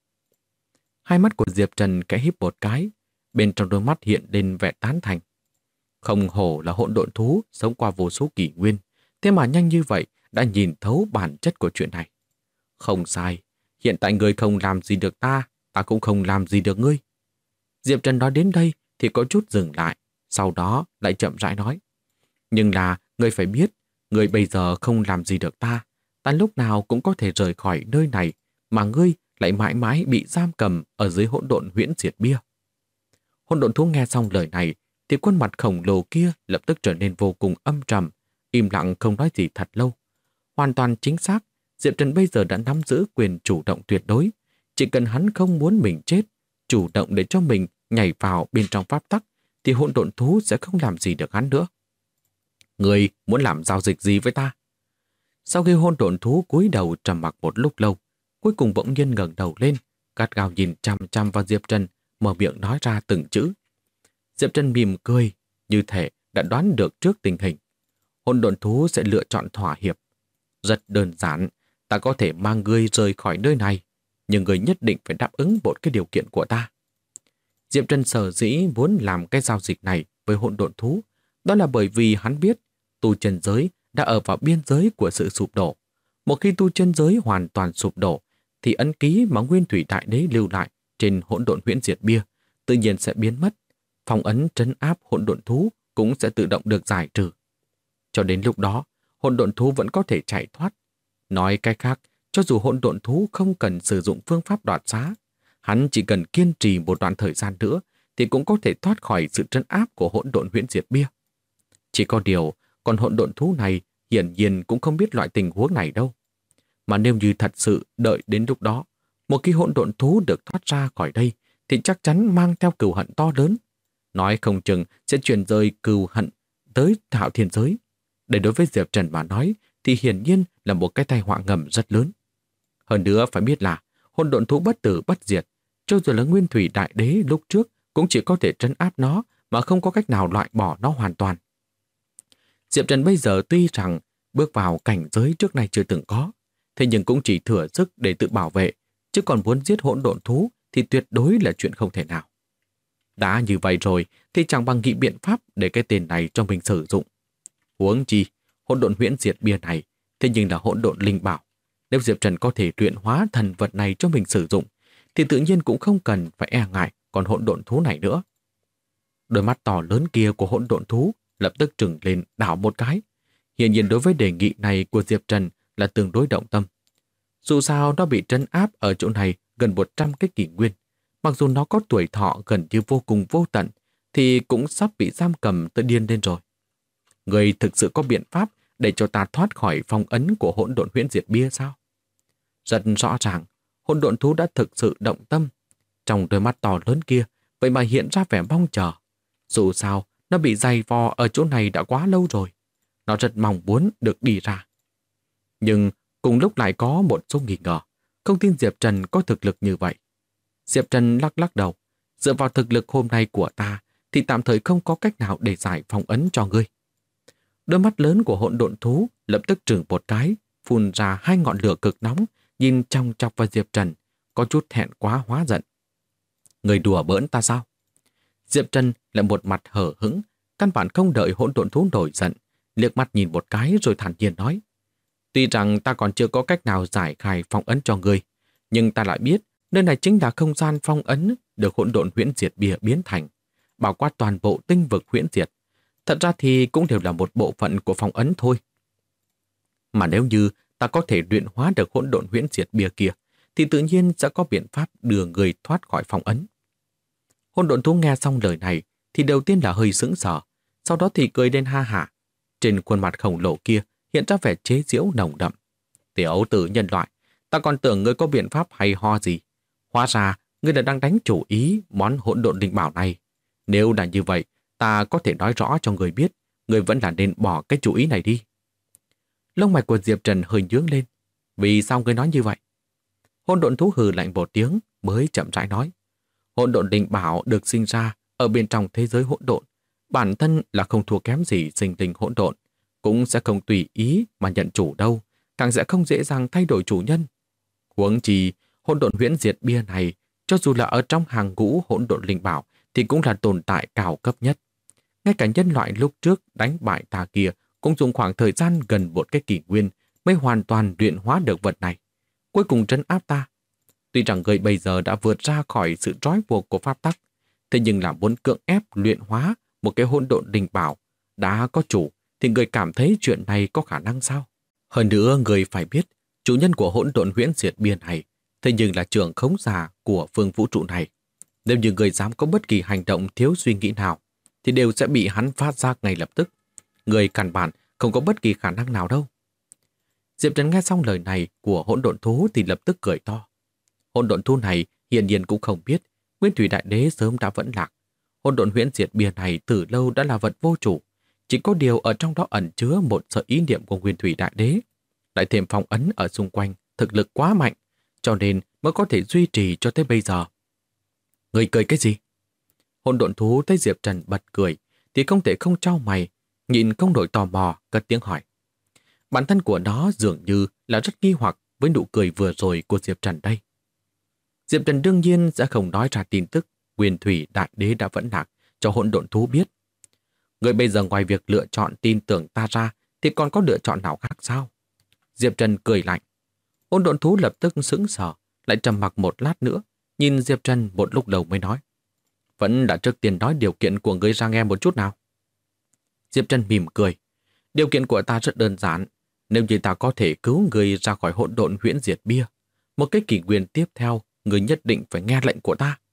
Hai mắt của Diệp Trần khẽ híp một cái, bên trong đôi mắt hiện lên vẻ tán thành. Không hổ là hỗn độn thú sống qua vô số kỷ nguyên, thế mà nhanh như vậy đã nhìn thấu bản chất của chuyện này. Không sai, hiện tại ngươi không làm gì được ta, ta cũng không làm gì được ngươi. Diệp Trần nói đến đây thì có chút dừng lại, sau đó lại chậm rãi nói. Nhưng là, ngươi phải biết, ngươi bây giờ không làm gì được ta, ta lúc nào cũng có thể rời khỏi nơi này, mà ngươi lại mãi mãi bị giam cầm ở dưới hỗn độn huyễn diệt bia. Hỗn độn thú nghe xong lời này, thì khuôn mặt khổng lồ kia lập tức trở nên vô cùng âm trầm, im lặng không nói gì thật lâu. Hoàn toàn chính xác, Diệp Trần bây giờ đã nắm giữ quyền chủ động tuyệt đối. Chỉ cần hắn không muốn mình chết, chủ động để cho mình nhảy vào bên trong pháp tắc, thì hỗn độn thú sẽ không làm gì được hắn nữa. Ngươi muốn làm giao dịch gì với ta? Sau khi hỗn độn thú cúi đầu trầm mặc một lúc lâu, cuối cùng bỗng nhiên ngẩng đầu lên, gắt gao nhìn chằm chằm vào Diệp Trần, mở miệng nói ra từng chữ. Diệp Trần mỉm cười, như thể đã đoán được trước tình hình. Hỗn độn thú sẽ lựa chọn thỏa hiệp. Rất đơn giản, ta có thể mang ngươi rời khỏi nơi này, nhưng ngươi nhất định phải đáp ứng một cái điều kiện của ta. Diệp Trần sở dĩ muốn làm cái giao dịch này với hỗn độn thú, đó là bởi vì hắn biết tu chân giới đã ở vào biên giới của sự sụp đổ. Một khi tu chân giới hoàn toàn sụp đổ, thì ấn ký mà Nguyên Thủy Đại Đế lưu lại trên hỗn độn huyễn diệt bia tự nhiên sẽ biến mất. Phong ấn trấn áp hỗn độn thú cũng sẽ tự động được giải trừ. Cho đến lúc đó, hỗn độn thú vẫn có thể chạy thoát. Nói cách khác, cho dù hỗn độn thú không cần sử dụng phương pháp đoạt xá, hắn chỉ cần kiên trì một đoạn thời gian nữa thì cũng có thể thoát khỏi sự trấn áp của hỗn độn huyễn diệt bia. Chỉ có điều, còn hỗn độn thú này hiển nhiên cũng không biết loại tình huống này đâu. Mà nếu như thật sự đợi đến lúc đó, một khi hỗn độn thú được thoát ra khỏi đây thì chắc chắn mang theo cừu hận to lớn. Nói không chừng sẽ chuyển rời cừu hận tới Hạo Thiên giới. Để đối với Diệp Trần mà nói thì hiển nhiên là một cái tai họa ngầm rất lớn. Hơn nữa phải biết là hỗn độn thú bất tử bất diệt, cho dù là Nguyên Thủy Đại Đế lúc trước cũng chỉ có thể trấn áp nó mà không có cách nào loại bỏ nó hoàn toàn. Diệp Trần bây giờ tuy rằng bước vào cảnh giới trước nay chưa từng có, thế nhưng cũng chỉ thừa sức để tự bảo vệ, chứ còn muốn giết hỗn độn thú thì tuyệt đối là chuyện không thể nào. Đã như vậy rồi thì chẳng bằng nghĩ biện pháp để cái tên này cho mình sử dụng. Huống chi, hỗn độn huyễn diệt bia này thế nhưng là hỗn độn linh bảo. Nếu Diệp Trần có thể luyện hóa thần vật này cho mình sử dụng, thì tự nhiên cũng không cần phải e ngại còn hỗn độn thú này nữa. Đôi mắt to lớn kia của hỗn độn thú lập tức trừng lên đảo một cái. Hiển nhiên đối với đề nghị này của Diệp Trần là tương đối động tâm. Dù sao nó bị trấn áp ở chỗ này gần 100 cái kỷ nguyên. Mặc dù nó có tuổi thọ gần như vô cùng vô tận, thì cũng sắp bị giam cầm tới điên lên rồi. Người thực sự có biện pháp để cho ta thoát khỏi phong ấn của hỗn độn huyễn diệt bia sao? Rất rõ ràng, hỗn độn thú đã thực sự động tâm. Trong đôi mắt to lớn kia, vậy mà hiện ra vẻ mong chờ. Dù sao, nó bị dày vò ở chỗ này đã quá lâu rồi. Nó rất mong muốn được đi ra. Nhưng cùng lúc lại có một số nghi ngờ, không tin Diệp Trần có thực lực như vậy. Diệp Trần lắc lắc đầu, dựa vào thực lực hôm nay của ta thì tạm thời không có cách nào để giải phong ấn cho ngươi. Đôi mắt lớn của hỗn độn thú lập tức trừng một cái, phun ra hai ngọn lửa cực nóng, nhìn chòng chọc vào Diệp Trần, có chút thẹn quá hóa giận. Người đùa bỡn ta sao? Diệp Trần lại một mặt hờ hững, căn bản không đợi hỗn độn thú nổi giận, liếc mắt nhìn một cái rồi thản nhiên nói. Tuy rằng ta còn chưa có cách nào giải khai phong ấn cho ngươi, nhưng ta lại biết nơi này chính là không gian phong ấn được hỗn độn huyễn diệt bia biến thành, bao quát toàn bộ tinh vực huyễn diệt. Thật ra thì cũng đều là một bộ phận của phong ấn thôi. Mà nếu như ta có thể luyện hóa được hỗn độn huyễn diệt bia kia, thì tự nhiên sẽ có biện pháp đưa người thoát khỏi phong ấn. Hỗn độn thú nghe xong lời này thì đầu tiên là hơi sững sờ, sau đó thì cười lên ha hả. Trên khuôn mặt khổng lồ kia hiện ra vẻ chế giễu nồng đậm. Tiểu tử nhân loại, ta còn tưởng ngươi có biện pháp hay ho gì. Hóa ra, ngươi đã đang đánh chủ ý món hỗn độn linh bảo này. Nếu là như vậy, ta có thể nói rõ cho ngươi biết, ngươi vẫn là nên bỏ cái chủ ý này đi. Lông mày của Diệp Trần hơi nhướng lên. Vì sao ngươi nói như vậy? Hỗn độn thú hừ lạnh một tiếng mới chậm rãi nói. Hỗn độn linh bảo được sinh ra ở bên trong thế giới hỗn độn, bản thân là không thua kém gì sinh linh hỗn độn, cũng sẽ không tùy ý mà nhận chủ đâu, càng sẽ không dễ dàng thay đổi chủ nhân. Huống chi, hỗn độn huyễn diệt bia này, cho dù là ở trong hàng ngũ hỗn độn linh bảo, thì cũng là tồn tại cao cấp nhất. Ngay cả nhân loại lúc trước đánh bại ta kia cũng dùng khoảng thời gian gần một cái kỷ nguyên mới hoàn toàn luyện hóa được vật này, cuối cùng trấn áp ta. Tuy rằng người bây giờ đã vượt ra khỏi sự trói buộc của pháp tắc, thế nhưng là muốn cưỡng ép luyện hóa một cái hỗn độn linh bảo đã có chủ, thì người cảm thấy chuyện này có khả năng sao? Hơn nữa, người phải biết, chủ nhân của hỗn độn huyễn diệt bia này, thế nhưng là trưởng khống giả của phương vũ trụ này. Nếu như người dám có bất kỳ hành động thiếu suy nghĩ nào, thì đều sẽ bị hắn phát giác ngay lập tức. Người căn bản không có bất kỳ khả năng nào đâu. Diệp Trần nghe xong lời này của hỗn độn thú thì lập tức cười to. Hỗn độn thú này hiển nhiên cũng không biết Nguyên Thủy Đại Đế sớm đã vẫn lạc. Hỗn độn huyễn diệt bia này từ lâu đã là vật vô chủ, chỉ có điều ở trong đó ẩn chứa một sợi ý niệm của Nguyên Thủy Đại Đế, lại thêm phong ấn ở xung quanh, thực lực quá mạnh, cho nên mới có thể duy trì cho tới bây giờ. Người cười cái gì? Hỗn độn thú thấy Diệp Trần bật cười thì không thể không trao mày, nhìn không đổi tò mò, cất tiếng hỏi. Bản thân của nó dường như là rất nghi hoặc với nụ cười vừa rồi của Diệp Trần đây. Diệp Trần đương nhiên sẽ không nói ra tin tức Nguyên Thủy Đại Đế đã vẫn lạc cho hỗn độn thú biết. Người bây giờ ngoài việc lựa chọn tin tưởng ta ra thì còn có lựa chọn nào khác sao? Diệp Trần cười lạnh. Hỗn độn thú lập tức sững sờ, lại trầm mặc một lát nữa, nhìn Diệp Trần một lúc đầu mới nói. Vẫn đã trước tiên nói điều kiện của ngươi ra nghe một chút nào. Diệp Trần mỉm cười. Điều kiện của ta rất đơn giản. Nếu như ta có thể cứu ngươi ra khỏi hỗn độn huyễn diệt bia, một cái kỷ nguyên tiếp theo, ngươi nhất định phải nghe lệnh của ta.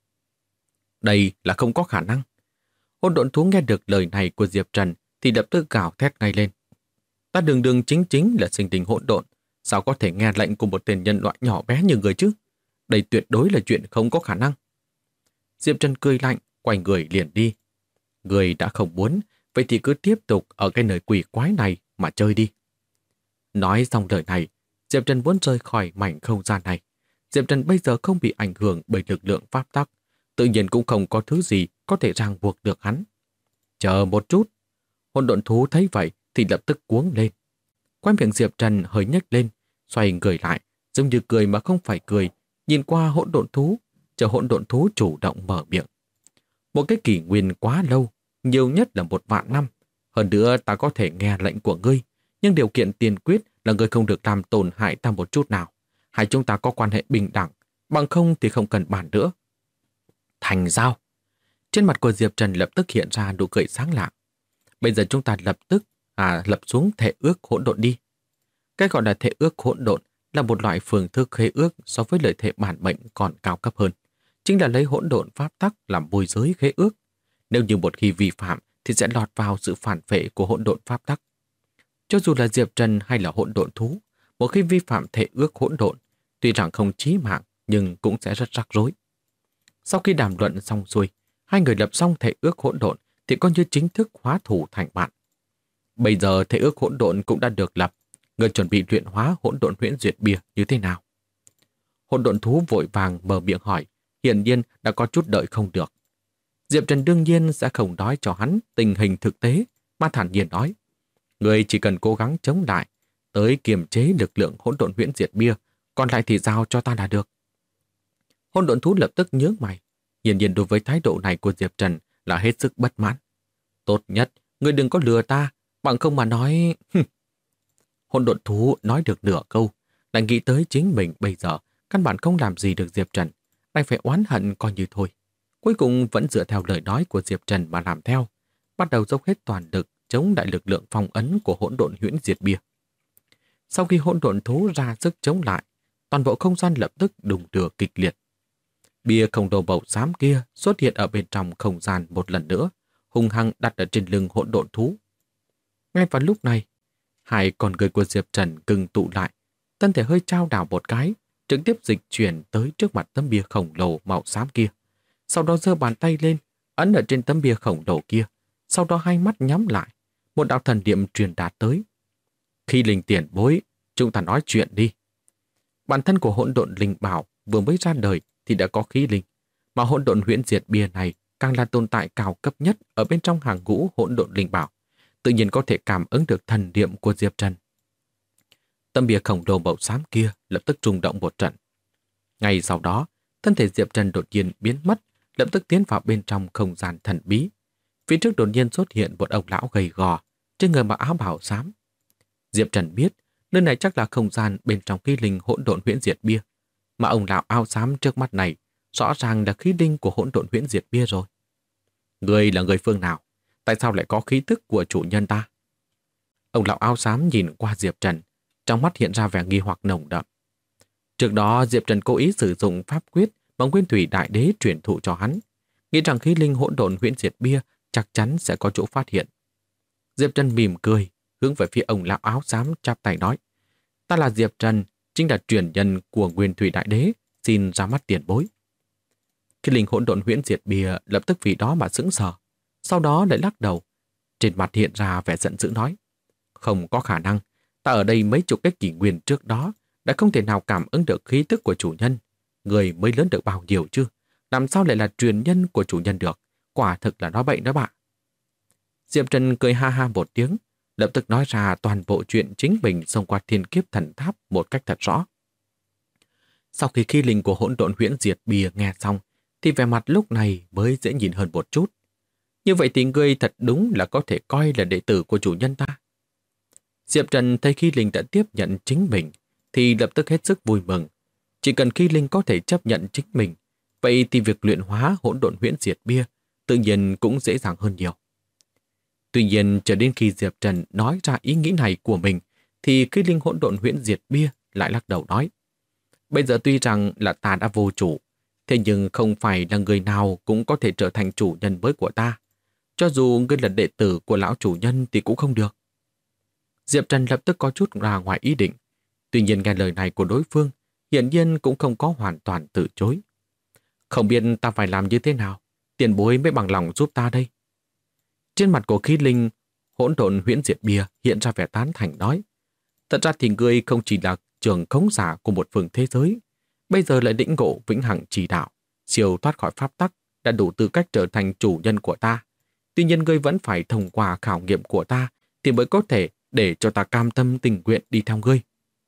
Đây là không có khả năng. Hỗn độn thú nghe được lời này của Diệp Trần thì lập tức gào thét ngay lên. Ta đường đường chính chính là sinh linh hỗn độn, sao có thể nghe lệnh của một tên nhân loại nhỏ bé như người chứ? Đây tuyệt đối là chuyện không có khả năng. Diệp Trần cười lạnh, quay người liền đi. Người đã không muốn, vậy thì cứ tiếp tục ở cái nơi quỷ quái này mà chơi đi. Nói xong lời này, Diệp Trần muốn rời khỏi mảnh không gian này. Diệp Trần bây giờ không bị ảnh hưởng bởi lực lượng pháp tắc, tự nhiên cũng không có thứ gì có thể ràng buộc được hắn. Chờ một chút. Hỗn độn thú thấy vậy thì lập tức cuống lên. Quay miệng Diệp Trần hơi nhếch lên, xoay người lại, giống như cười mà không phải cười, nhìn qua hỗn độn thú, chờ hỗn độn thú chủ động mở miệng. Một cái kỷ nguyên quá lâu, nhiều nhất là 1.000 năm. Hơn nữa ta có thể nghe lệnh của ngươi, nhưng điều kiện tiên quyết là ngươi không được làm tổn hại ta một chút nào. Hai chúng ta có quan hệ bình đẳng, bằng không thì không cần bàn nữa. Thành giao. Trên mặt của Diệp Trần lập tức hiện ra nụ cười sáng lạng. Bây giờ chúng ta lập xuống thể ước hỗn độn đi. Cái gọi là thể ước hỗn độn là một loại phương thức khế ước so với lời thề bản mệnh còn cao cấp hơn. Chính là lấy hỗn độn pháp tắc làm môi giới khế ước. Nếu như một khi vi phạm thì sẽ lọt vào sự phản vệ của hỗn độn pháp tắc. Cho dù là Diệp Trần hay là hỗn độn thú, một khi vi phạm thể ước hỗn độn, tuy rằng không chí mạng nhưng cũng sẽ rất rắc rối. Sau khi đàm luận xong xuôi, hai người lập xong thể ước hỗn độn thì coi như chính thức hóa thủ thành bạn. Bây giờ thể ước hỗn độn cũng đã được lập, người chuẩn bị luyện hóa hỗn độn huyễn duyệt bia như thế nào? Hỗn độn thú vội vàng mở miệng hỏi, hiển nhiên đã có chút đợi không được. Diệp Trần đương nhiên sẽ không nói cho hắn tình hình thực tế, mà thản nhiên nói. Người chỉ cần cố gắng chống lại, tới kiềm chế lực lượng hỗn độn huyễn diệt bia, còn lại thì giao cho ta là được. Hỗn độn thú lập tức nhướng mày. Hiển nhiên đối với thái độ này của Diệp Trần là hết sức bất mãn. Tốt nhất, ngươi đừng có lừa ta, bằng không mà nói... Hỗn độn thú nói được nửa câu, lại nghĩ tới chính mình bây giờ căn bản không làm gì được Diệp Trần, đành phải oán hận coi như thôi. Cuối cùng vẫn dựa theo lời nói của Diệp Trần mà làm theo, bắt đầu dốc hết toàn lực chống lại lực lượng phong ấn của hỗn độn huyễn diệt bia. Sau khi hỗn độn thú ra sức chống lại, toàn bộ không gian lập tức đùng đưa kịch liệt. Bia khổng lồ màu xám kia xuất hiện ở bên trong không gian một lần nữa, hung hăng đặt ở trên lưng hỗn độn thú. Ngay vào lúc này, hai con người của Diệp Trần cứng tụ lại, thân thể hơi trao đảo một cái, trực tiếp dịch chuyển tới trước mặt tấm bia khổng lồ màu xám kia. Sau đó giơ bàn tay lên, ấn ở trên tấm bia khổng lồ kia, sau đó hai mắt nhắm lại, một đạo thần niệm truyền đạt tới. Khi linh tiền bối, chúng ta nói chuyện đi. Bản thân của hỗn độn linh bảo vừa mới ra đời thì đã có khí linh, mà hỗn độn huyễn diệt bia này càng là tồn tại cao cấp nhất ở bên trong hàng ngũ hỗn độn linh bảo, tự nhiên có thể cảm ứng được thần niệm của Diệp Trần. Tấm bia khổng lồ màu xám kia lập tức rung động một trận. Ngay sau đó, thân thể Diệp Trần đột nhiên biến mất, lập tức tiến vào bên trong không gian thần bí. Phía trước đột nhiên xuất hiện một ông lão gầy gò, trên người mặc áo bào xám. Diệp Trần biết, nơi này chắc là không gian bên trong khí linh hỗn độn huyễn diệt bia, mà ông lão áo xám trước mắt này rõ ràng là khí linh của hỗn độn huyễn diệt bia rồi. Người là người phương nào? Tại sao lại có khí tức của chủ nhân ta? Ông lão áo xám nhìn qua Diệp Trần, trong mắt hiện ra vẻ nghi hoặc nồng đậm. Trước đó Diệp Trần cố ý sử dụng pháp quyết mà Nguyên Thủy Đại Đế truyền thụ cho hắn, nghĩ rằng khí linh hỗn độn huyễn diệt bia chắc chắn sẽ có chỗ phát hiện. Diệp Trần mỉm cười, hướng về phía ông lão áo xám chắp tay nói: Ta là Diệp Trần, chính là truyền nhân của Nguyên Thủy Đại Đế, xin ra mắt tiền bối. Khí linh hỗn độn huyễn diệt bia lập tức vì đó mà sững sờ, sau đó lại lắc đầu, trên mặt hiện ra vẻ giận dữ nói: Không có khả năng, ta ở đây mấy chục cái kỷ nguyên trước đó đã không thể nào cảm ứng được khí tức của chủ nhân. Người mới lớn được bao nhiêu chứ? Làm sao lại là truyền nhân của chủ nhân được? Quả thực là nói bậy đó bạn. Diệp Trần cười ha ha một tiếng, lập tức nói ra toàn bộ chuyện chính mình xông qua thiên kiếp thần tháp một cách thật rõ. Sau khi khí linh của hỗn độn huyễn diệt bia nghe xong, thì vẻ mặt lúc này mới dễ nhìn hơn một chút. Như vậy thì ngươi thật đúng là có thể coi là đệ tử của chủ nhân ta. Diệp Trần thấy khí linh đã tiếp nhận chính mình, thì lập tức hết sức vui mừng. Chỉ cần khí linh có thể chấp nhận chính mình, vậy thì việc luyện hóa hỗn độn huyễn diệt bia tự nhiên cũng dễ dàng hơn nhiều. Tuy nhiên, chờ đến khi Diệp Trần nói ra ý nghĩ này của mình, thì khí linh hỗn độn huyễn diệt bia lại lắc đầu nói: Bây giờ tuy rằng là ta đã vô chủ, thế nhưng không phải là người nào cũng có thể trở thành chủ nhân mới của ta. Cho dù ngươi là đệ tử của lão chủ nhân thì cũng không được. Diệp Trần lập tức có chút ra ngoài ý định. Tuy nhiên nghe lời này của đối phương, hiển nhiên cũng không có hoàn toàn từ chối. Không biết ta phải làm như thế nào, tiền bối mới bằng lòng giúp ta đây. Trên mặt của khí linh hỗn độn huyễn diệt bia hiện ra vẻ tán thành nói: Thật ra thì ngươi không chỉ là trường khống giả của một phương thế giới, bây giờ lại lĩnh ngộ vĩnh hằng chỉ đạo, siêu thoát khỏi pháp tắc, đã đủ tư cách trở thành chủ nhân của ta. Tuy nhiên ngươi vẫn phải thông qua khảo nghiệm của ta thì mới có thể để cho ta cam tâm tình nguyện đi theo ngươi.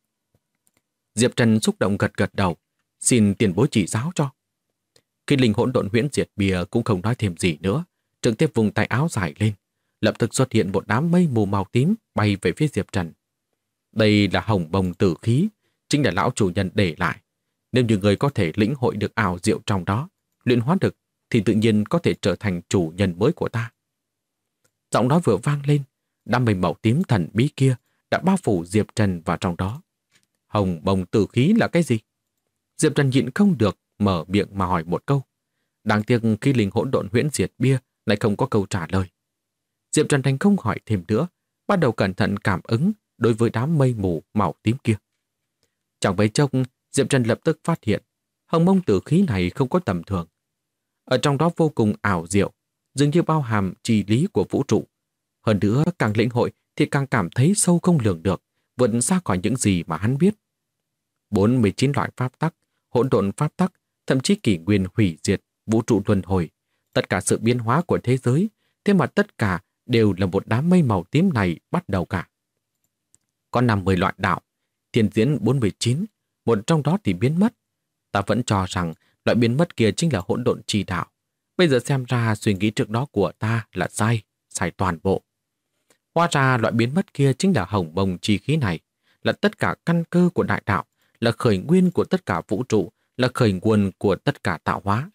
Diệp Trần xúc động gật gật đầu, xin tiền bối chỉ giáo cho. Khi linh hỗn độn huyễn diệt bia cũng không nói thêm gì nữa, trực tiếp vùng tay áo dài lên, lập tức xuất hiện một đám mây mù màu tím bay về phía Diệp Trần. Đây là hồng bồng tử khí, chính là lão chủ nhân để lại. Nếu như người có thể lĩnh hội được ảo diệu trong đó, luyện hóa được, thì tự nhiên có thể trở thành chủ nhân mới của ta. Giọng nói vừa vang lên, đám mây màu tím thần bí kia đã bao phủ Diệp Trần vào trong đó. Hồng bồng tử khí là cái gì? Diệp Trần nhịn không được, mở miệng mà hỏi một câu. Đáng tiếc khi linh hỗn độn huyễn diệt bia lại không có câu trả lời. Diệp Trần Thành không hỏi thêm nữa, bắt đầu cẩn thận cảm ứng đối với đám mây mù màu tím kia. Chẳng mấy chốc, Diệp Trần lập tức phát hiện hồng mông tử khí này không có tầm thường. Ở trong đó vô cùng ảo diệu, dường như bao hàm tri lý của vũ trụ. Hơn nữa, càng lĩnh hội thì càng cảm thấy sâu không lường được, vượt xa khỏi những gì mà hắn biết. 49 loại pháp tắc, hỗn độn pháp tắc, thậm chí kỷ nguyên hủy diệt, vũ trụ luân hồi, tất cả sự biến hóa của thế giới, thế mà tất cả đều là một đám mây màu tím này bắt đầu cả. có 50 loại đạo, thiên diễn 49, một trong đó thì biến mất. Ta vẫn cho rằng loại biến mất kia chính là hỗn độn chi đạo. Bây giờ xem ra suy nghĩ trước đó của ta là sai, sai toàn bộ. Hóa ra loại biến mất kia chính là hồng mông chi khí này, là tất cả căn cơ của đại đạo, là khởi nguyên của tất cả vũ trụ, là khởi nguồn của tất cả tạo hóa.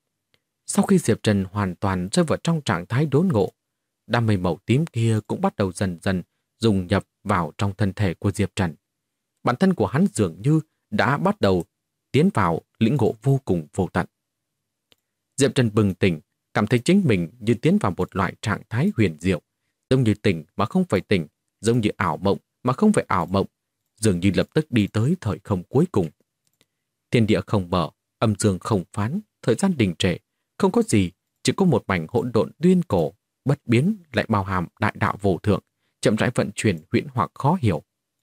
Sau khi Diệp Trần hoàn toàn rơi vào trong trạng thái đốn ngộ, đám mây màu tím kia cũng bắt đầu dần dần dung nhập vào trong thân thể của Diệp Trần. Bản thân của hắn dường như đã bắt đầu tiến vào lĩnh ngộ vô cùng vô tận. Diệp Trần bừng tỉnh, cảm thấy chính mình như tiến vào một loại trạng thái huyền diệu, giống như tỉnh mà không phải tỉnh, giống như ảo mộng mà không phải ảo mộng, dường như lập tức đi tới thời không cuối cùng. Thiên địa không mở, âm dương không phán, thời gian đình trệ, không có gì, chỉ có một mảnh hỗn độn tuyên cổ, bất biến lại bao hàm đại đạo vô thượng, chậm rãi vận chuyển huyễn hoặc khó hiểu.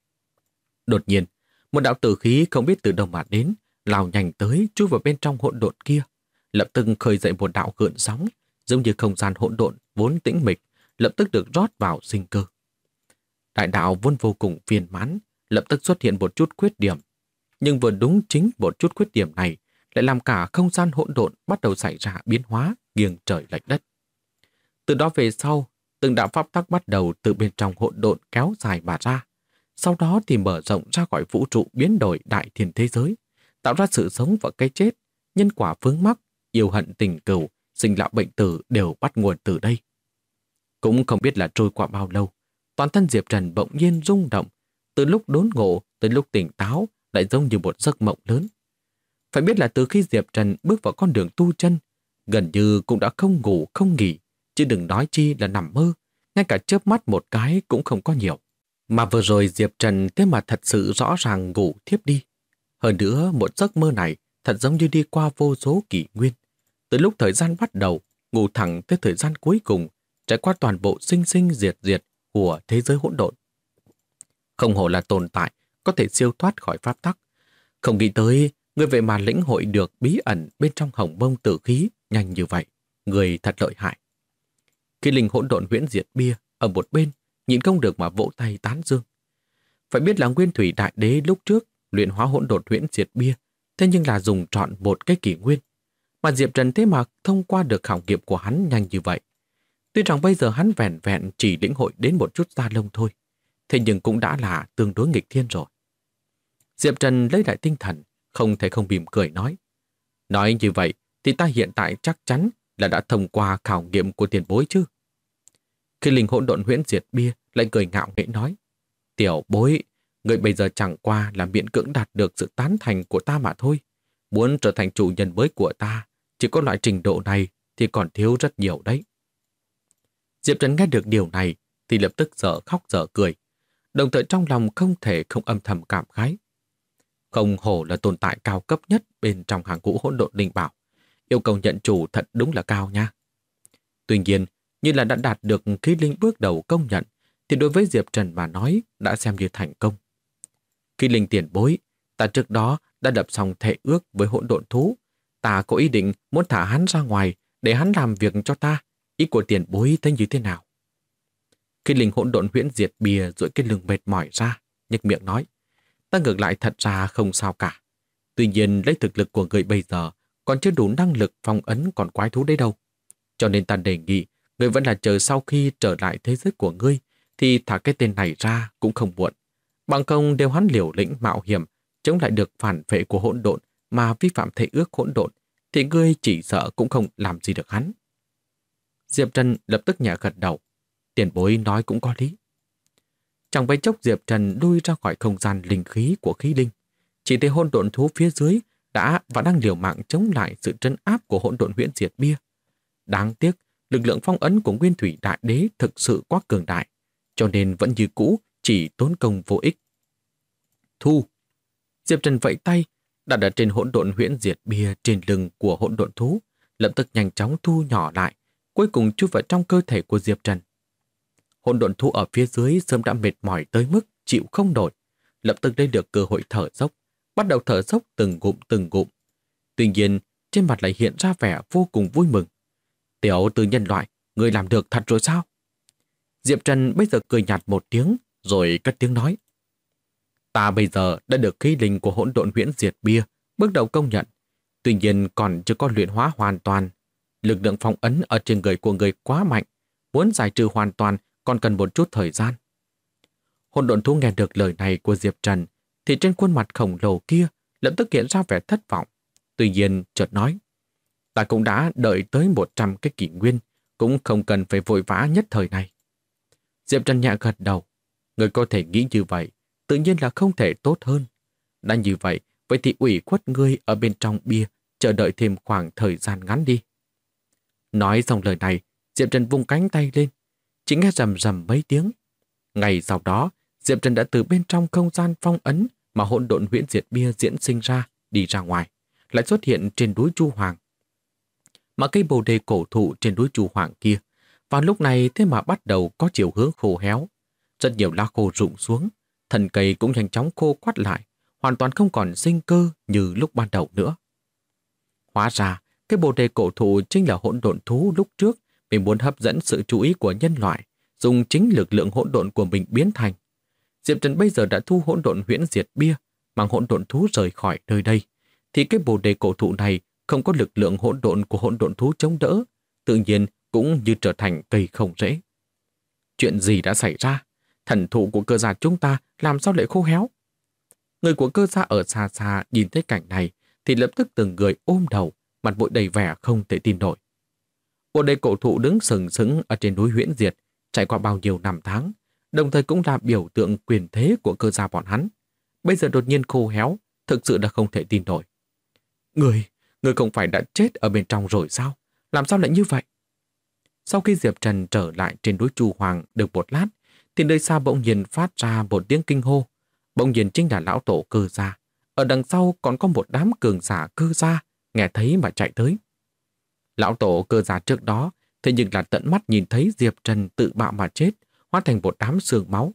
Đột nhiên, một đạo tử khí không biết từ đâu mà đến, lao nhanh tới chui vào bên trong hỗn độn kia, lập tức khơi dậy một đạo gợn sóng, giống như không gian hỗn độn vốn tĩnh mịch, lập tức được rót vào sinh cơ. Đại đạo vốn vô cùng viên mãn, lập tức xuất hiện một chút khuyết điểm, nhưng vừa đúng chính một chút khuyết điểm này lại làm cả không gian hỗn độn bắt đầu xảy ra biến hóa, nghiêng trời lệch đất. Từ đó về sau, từng đạo pháp tắc bắt đầu từ bên trong hỗn độn kéo dài mà ra, sau đó thì mở rộng ra khỏi vũ trụ biến đổi đại thiên thế giới, tạo ra sự sống và cái chết, nhân quả vướng mắc, yêu hận tình cừu, sinh lão bệnh tử đều bắt nguồn từ đây. Cũng không biết là trôi qua bao lâu, toàn thân Diệp Trần bỗng nhiên rung động, từ lúc đốn ngộ tới lúc tỉnh táo lại giống như một giấc mộng lớn. Phải biết là từ khi Diệp Trần bước vào con đường tu chân, gần như cũng đã không ngủ không nghỉ, chứ đừng nói chi là nằm mơ, ngay cả chớp mắt một cái cũng không có nhiều. Mà vừa rồi Diệp Trần thế mà thật sự rõ ràng ngủ thiếp đi. Hơn nữa, một giấc mơ này thật giống như đi qua vô số kỷ nguyên. Từ lúc thời gian bắt đầu, ngủ thẳng tới thời gian cuối cùng, trải qua toàn bộ sinh sinh diệt diệt của thế giới hỗn độn. Không hổ là tồn tại có thể siêu thoát khỏi pháp tắc. Không nghĩ tới người vậy mà lĩnh hội được bí ẩn bên trong hồng mông tử khí nhanh như vậy. Người thật lợi hại. Khi linh hỗn độn huyễn diệt bia ở một bên, nhịn không được mà vỗ tay tán dương. Phải biết là Nguyên Thủy Đại Đế lúc trước luyện hóa hỗn độn huyễn diệt bia, thế nhưng là dùng trọn một cái kỷ nguyên. Mà Diệp Trần thế mà thông qua được khảo nghiệm của hắn nhanh như vậy. Tuy rằng bây giờ hắn vẹn vẹn chỉ lĩnh hội đến một chút da lông thôi, thế nhưng cũng đã là tương đối nghịch thiên rồi. Diệp Trần lấy lại tinh thần, không thể không mỉm cười nói. Nói như vậy thì ta hiện tại chắc chắn là đã thông qua khảo nghiệm của tiền bối chứ. Khi linh hỗn độn huyễn diệt bia lại cười ngạo nghễ nói. Tiểu bối, người bây giờ chẳng qua là miễn cưỡng đạt được sự tán thành của ta mà thôi. Muốn trở thành chủ nhân mới của ta, chỉ có loại trình độ này thì còn thiếu rất nhiều đấy. Diệp Trần nghe được điều này thì lập tức dở khóc dở cười, đồng thời trong lòng không thể không âm thầm cảm khái. Không hổ là tồn tại cao cấp nhất bên trong hàng ngũ hỗn độn linh bảo, yêu cầu nhận chủ thật đúng là cao nha. Tuy nhiên, như là đã đạt được khí linh bước đầu công nhận, thì đối với Diệp Trần mà nói đã xem như thành công. Khí linh tiền bối, ta trước đó đã đập xong thệ ước với hỗn độn thú. Ta có ý định muốn thả hắn ra ngoài để hắn làm việc cho ta. Ý của tiền bối thấy như thế nào? Khí linh hỗn độn huyễn diệt bìa duỗi cái lưng mệt mỏi ra, nhếch miệng nói. Ta ngược lại thật ra không sao cả. Tuy nhiên lấy thực lực của người bây giờ còn chưa đủ năng lực phong ấn còn quái thú đấy đâu. Cho nên ta đề nghị người vẫn là chờ sau khi trở lại thế giới của ngươi thì thả cái tên này ra cũng không muộn. Bằng không đều hắn liều lĩnh mạo hiểm chống lại được phản vệ của hỗn độn mà vi phạm thể ước hỗn độn thì ngươi chỉ sợ cũng không làm gì được hắn. Diệp Trần lập tức nhẹ gật đầu. Tiền bối nói cũng có lý. Trong mấy chốc Diệp Trần lui ra khỏi không gian linh khí của khí linh. Chỉ thấy hỗn độn thú phía dưới đã và đang liều mạng chống lại sự trấn áp của hỗn độn huyễn diệt bia. Đáng tiếc, lực lượng phong ấn của Nguyên Thủy Đại Đế thực sự quá cường đại, cho nên vẫn như cũ chỉ tốn công vô ích. Thu! Diệp Trần vẫy tay, đặt ở trên hỗn độn huyễn diệt bia trên lưng của hỗn độn thú, lập tức nhanh chóng thu nhỏ lại, cuối cùng chui vào trong cơ thể của Diệp Trần. Hỗn độn thú ở phía dưới sớm đã mệt mỏi tới mức chịu không nổi, lập tức lấy được cơ hội thở dốc, bắt đầu thở dốc từng ngụm từng ngụm. Tuy nhiên, trên mặt lại hiện ra vẻ vô cùng vui mừng. Tiểu tử nhân loại, ngươi làm được thật rồi sao? Diệp Trần bây giờ cười nhạt một tiếng, rồi cất tiếng nói. Ta bây giờ đã được khí linh của hỗn độn huyễn diệt bia bước đầu công nhận. Tuy nhiên còn chưa có luyện hóa hoàn toàn. Lực lượng phong ấn ở trên người của người quá mạnh. Muốn giải trừ hoàn toàn còn cần một chút thời gian. Hỗn độn thú nghe được lời này của Diệp Trần thì trên khuôn mặt khổng lồ kia lập tức hiện ra vẻ thất vọng. Tuy nhiên chợt nói, ta cũng đã đợi tới 100 cái kỷ nguyên, cũng không cần phải vội vã nhất thời này. Diệp Trần nhẹ gật đầu. Người có thể nghĩ như vậy, tự nhiên là không thể tốt hơn. Đã như vậy, vậy thì ủy khuất ngươi ở bên trong bia, chờ đợi thêm khoảng thời gian ngắn đi. Nói xong lời này, Diệp Trần vung cánh tay lên, chỉ nghe rầm rầm mấy tiếng. Ngày sau đó, Diệp Trần đã từ bên trong không gian phong ấn mà hỗn độn huyễn diệt bia diễn sinh ra, đi ra ngoài, lại xuất hiện trên núi Chu Hoàng. Mà cây bồ đề cổ thụ trên núi Chu Hoàng kia, vào lúc này thế mà bắt đầu có chiều hướng khô héo. Rất nhiều lá khô rụng xuống, thân cây cũng nhanh chóng khô quắt lại, hoàn toàn không còn sinh cơ như lúc ban đầu nữa. Hóa ra, cái bồ đề cổ thụ chính là hỗn độn thú lúc trước mình muốn hấp dẫn sự chú ý của nhân loại, dùng chính lực lượng hỗn độn của mình biến thành. Diệp Trần bây giờ đã thu hỗn độn huyễn diệt bia, mang hỗn độn thú rời khỏi nơi đây, thì cái bồ đề cổ thụ này không có lực lượng hỗn độn của hỗn độn thú chống đỡ, tự nhiên cũng như trở thành cây không rễ. Chuyện gì đã xảy ra? Thần thụ của Cơ gia chúng ta làm sao lại khô héo? Người của Cơ gia ở xa xa nhìn thấy cảnh này thì lập tức từng người ôm đầu, mặt mũi đầy vẻ không thể tin nổi. Bồ đề cổ thụ đứng sừng sững ở trên núi huyễn diệt, trải qua bao nhiêu năm tháng, đồng thời cũng là biểu tượng quyền thế của Cơ gia bọn hắn. Bây giờ đột nhiên khô héo, thực sự là không thể tin nổi. Người không phải đã chết ở bên trong rồi sao? Làm sao lại như vậy? Sau khi Diệp Trần trở lại trên núi Chu Hoàng được một lát, thì nơi xa bỗng nhiên phát ra một tiếng kinh hô. Bỗng nhiên chính là lão tổ Cơ gia. Ở đằng sau còn có một đám cường giả Cơ gia, nghe thấy mà chạy tới. Lão tổ Cơ gia trước đó, thế nhưng là tận mắt nhìn thấy Diệp Trần tự bạo mà chết, hóa thành một đám xương máu.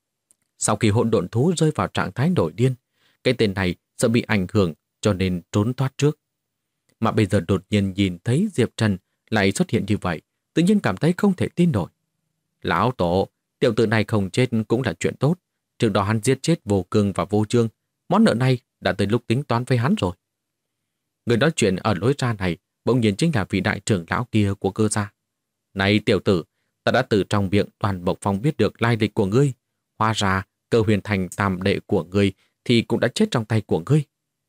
Sau khi hỗn độn thú rơi vào trạng thái nổi điên, cái tên này sợ bị ảnh hưởng cho nên trốn thoát trước. Mà bây giờ đột nhiên nhìn thấy Diệp Trần lại xuất hiện như vậy, tự nhiên cảm thấy không thể tin nổi. Lão tổ, tiểu tử này không chết cũng là chuyện tốt. Trước đó hắn giết chết Vô Cương và Vô Trương, món nợ này đã tới lúc tính toán với hắn rồi. Người nói chuyện ở lối ra này bỗng nhiên chính là vị đại trưởng lão kia của Cơ gia. Này tiểu tử, ta đã từ trong miệng Đoàn Mộc Phong biết được lai lịch của ngươi. Hóa ra, Cơ Huyền Thành tam đệ của ngươi thì cũng đã chết trong tay của ngươi.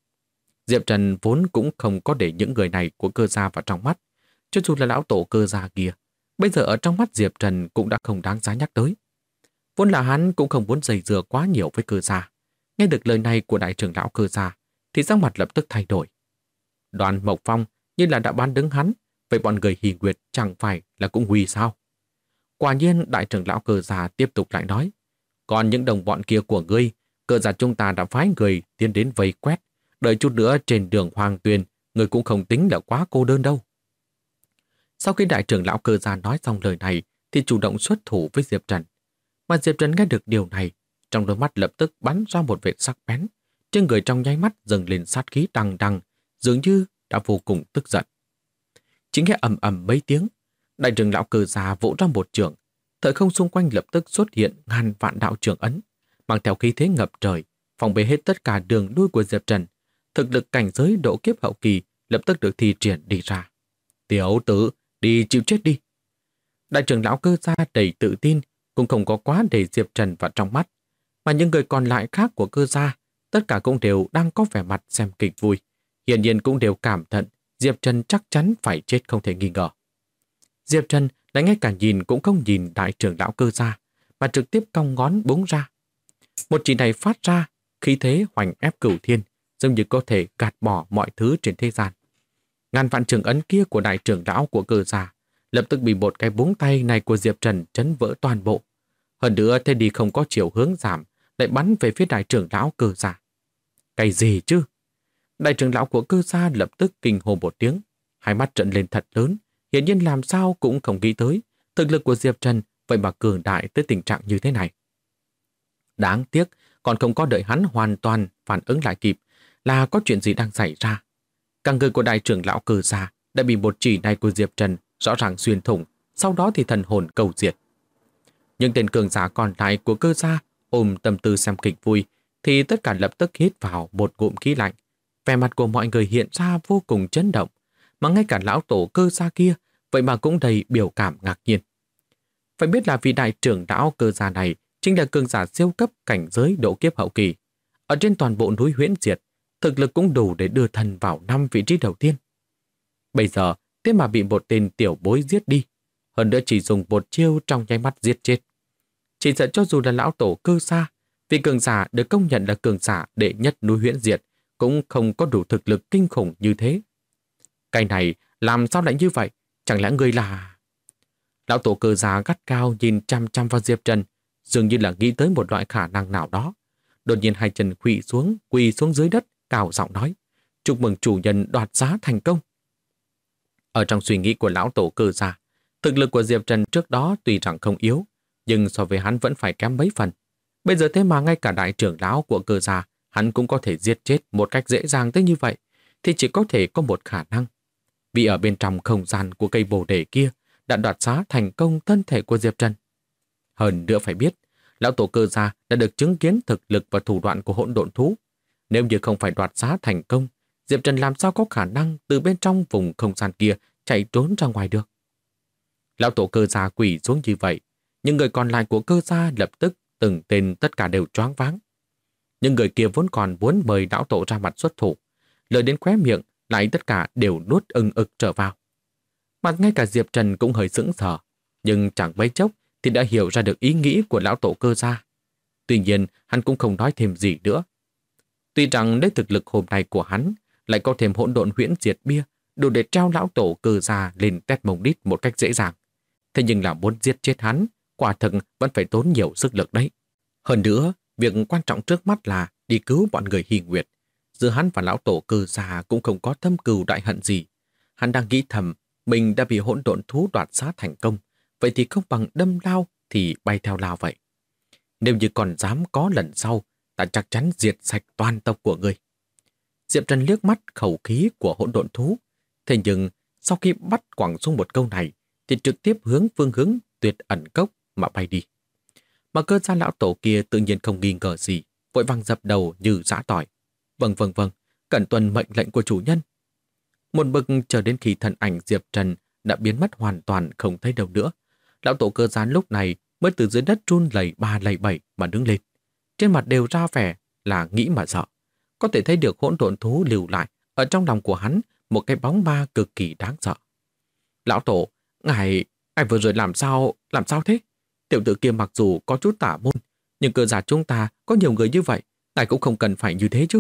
Diệp Trần vốn cũng không có để những người này của Cơ gia vào trong mắt. Cho dù là lão tổ Cơ gia kia, bây giờ ở trong mắt Diệp Trần cũng đã không đáng giá nhắc tới. Vốn là hắn cũng không muốn dây dưa quá nhiều với Cơ gia. Nghe được lời này của đại trưởng lão Cơ gia thì sắc mặt lập tức thay đổi. Đoàn Mộc Phong như là đã bán đứng hắn, vậy bọn người Hỉ Nguyệt chẳng phải là cũng huy sao? Quả nhiên đại trưởng lão Cơ gia tiếp tục lại nói, còn những đồng bọn kia của ngươi, Cơ gia chúng ta đã phái người tiến đến vây quét, đợi chút nữa trên đường Hoàng Tuyền, ngươi cũng không tính là quá cô đơn đâu. Sau khi đại trưởng lão Cơ gia nói xong lời này thì chủ động xuất thủ với Diệp Trần. Mà Diệp Trần nghe được điều này, trong đôi mắt lập tức bắn ra một vệt sắc bén, trên người trong nháy mắt dâng lên sát khí đằng đằng, dường như đã vô cùng tức giận. Chỉ nghe ầm ầm mấy tiếng, đại trưởng lão Cơ gia vỗ ra một chưởng, thời không xung quanh lập tức xuất hiện ngàn vạn đạo trưởng ấn, mang theo khí thế ngập trời, phòng bế hết tất cả đường lui của Diệp Trần. Thực lực cảnh giới độ kiếp hậu kỳ lập tức được thi triển đi ra. Tiểu tử, đi chịu chết đi. Đại trưởng lão Cơ gia đầy tự tin, cũng không có quá để Diệp Trần vào trong mắt, mà những người còn lại khác của Cơ gia, tất cả cũng đều đang có vẻ mặt xem kịch vui, hiển nhiên cũng đều cảm thận Diệp Trần chắc chắn phải chết không thể nghi ngờ. Diệp Trần lại ngay cả nhìn cũng không nhìn đại trưởng lão Cơ gia, mà trực tiếp cong ngón búng ra. Một chỉ này phát ra, khí thế hoành ép cửu thiên, giống như có thể gạt bỏ mọi thứ trên thế gian. Ngàn vạn trường ấn kia của đại trưởng lão của Cơ gia lập tức bị một cái búng tay này của Diệp Trần chấn vỡ toàn bộ. Hơn nữa thế đi không có chiều hướng giảm, lại bắn về phía đại trưởng lão Cơ gia. Cái gì chứ? Đại trưởng lão của Cơ gia lập tức kinh hô một tiếng, hai mắt trợn lên thật lớn, hiển nhiên làm sao cũng không nghĩ tới thực lực của Diệp Trần vậy mà cường đại tới tình trạng như thế này. Đáng tiếc, còn không có đợi hắn hoàn toàn phản ứng lại kịp là có chuyện gì đang xảy ra. Cả người của đại trưởng lão Cơ gia đã bị một chỉ này của Diệp Trần rõ ràng xuyên thủng, sau đó thì thần hồn cầu diệt. Những tên cường giả còn lại của Cơ gia ôm tâm tư xem kịch vui thì tất cả lập tức hít vào một ngụm khí lạnh. Vẻ mặt của mọi người hiện ra vô cùng chấn động, mà ngay cả lão tổ Cơ Gia kia vậy mà cũng đầy biểu cảm ngạc nhiên. Phải biết là vị đại trưởng lão Cơ Gia này chính là cường giả siêu cấp cảnh giới độ kiếp hậu kỳ. Ở trên toàn bộ núi Huyễn Diệt, thực lực cũng đủ để đưa thần vào 5 vị trí đầu tiên. Bây giờ, thế mà bị một tên tiểu bối giết đi, hơn nữa chỉ dùng một chiêu trong nháy mắt giết chết. Chỉ sợ cho dù là lão tổ Cơ Gia, vị cường giả được công nhận là cường giả đệ nhất núi Huyễn Diệt, cũng không có đủ thực lực kinh khủng như thế. Cái này làm sao lại như vậy? Chẳng lẽ người là... Lão tổ Cơ Gia gắt cao nhìn chăm chăm vào Diệp Trần, dường như là nghĩ tới một loại khả năng nào đó. Đột nhiên hai chân quỳ xuống dưới đất, cao giọng nói: chúc mừng chủ nhân đoạt giá thành công. Ở trong suy nghĩ của lão tổ Cơ Gia, thực lực của Diệp Trần trước đó tuy rằng không yếu, nhưng so với hắn vẫn phải kém mấy phần. Bây giờ thế mà ngay cả đại trưởng lão của Cơ Gia hắn cũng có thể giết chết một cách dễ dàng tới như vậy, thì chỉ có thể có một khả năng. Vì ở bên trong không gian của cây bồ đề kia đã đoạt xá thành công thân thể của Diệp Trần. Hơn nữa phải biết, lão tổ Cơ Gia đã được chứng kiến thực lực và thủ đoạn của hỗn độn thú. Nếu như không phải đoạt xá thành công, Diệp Trần làm sao có khả năng từ bên trong vùng không gian kia chạy trốn ra ngoài được. Lão tổ Cơ Gia quỳ xuống như vậy, những người còn lại của Cơ Gia lập tức từng tên tất cả đều choáng váng. Những người kia vốn còn muốn mời lão tổ ra mặt xuất thủ, lời đến khóe miệng lại tất cả đều nuốt ưng ực trở vào. Mà ngay cả Diệp Trần cũng hơi sững sờ, nhưng chẳng mấy chốc thì đã hiểu ra được ý nghĩ của lão tổ Cơ Gia. Tuy nhiên, hắn cũng không nói thêm gì nữa. Tuy rằng lấy thực lực hôm nay của hắn lại có thêm hỗn độn huyễn diệt bia, đủ để treo lão tổ Cơ Gia lên tét mông đít một cách dễ dàng. Thế nhưng là muốn giết chết hắn, quả thực vẫn phải tốn nhiều sức lực đấy. Hơn nữa, việc quan trọng trước mắt là đi cứu bọn người Hy Nguyệt. Giữa hắn và lão tổ Cơ Gia cũng không có thâm cừu đại hận gì. Hắn đang nghĩ thầm, mình đã bị hỗn độn thú đoạt xá thành công, vậy thì không bằng đâm lao thì bay theo lao vậy. Nếu như còn dám có lần sau, ta chắc chắn diệt sạch toàn tộc của ngươi. Diệp Trần liếc mắt khẩu khí của hỗn độn thú. Thế nhưng, sau khi bắt quẳng xuống một câu này, thì trực tiếp hướng phương hướng tuyệt ẩn cốc mà bay đi. Mà Cơ Gia lão tổ kia tự nhiên không nghi ngờ gì, vội vàng dập đầu như giã tỏi. Vâng, cẩn tuân mệnh lệnh của chủ nhân. Một bực chờ đến khi thân ảnh Diệp Trần đã biến mất hoàn toàn không thấy đâu nữa. Lão tổ Cơ Gia lúc này mới từ dưới đất run lẩy 3 lẩy 7 mà đứng lên. Trên mặt đều ra vẻ là nghĩ mà sợ. Có thể thấy được hỗn độn thú lưu lại ở trong lòng của hắn một cái bóng ma cực kỳ đáng sợ. Lão tổ, ngài vừa rồi làm sao thế? Tiểu tử kia mặc dù có chút tả môn, nhưng Cơ Gia chúng ta có nhiều người như vậy, ngài cũng không cần phải như thế chứ.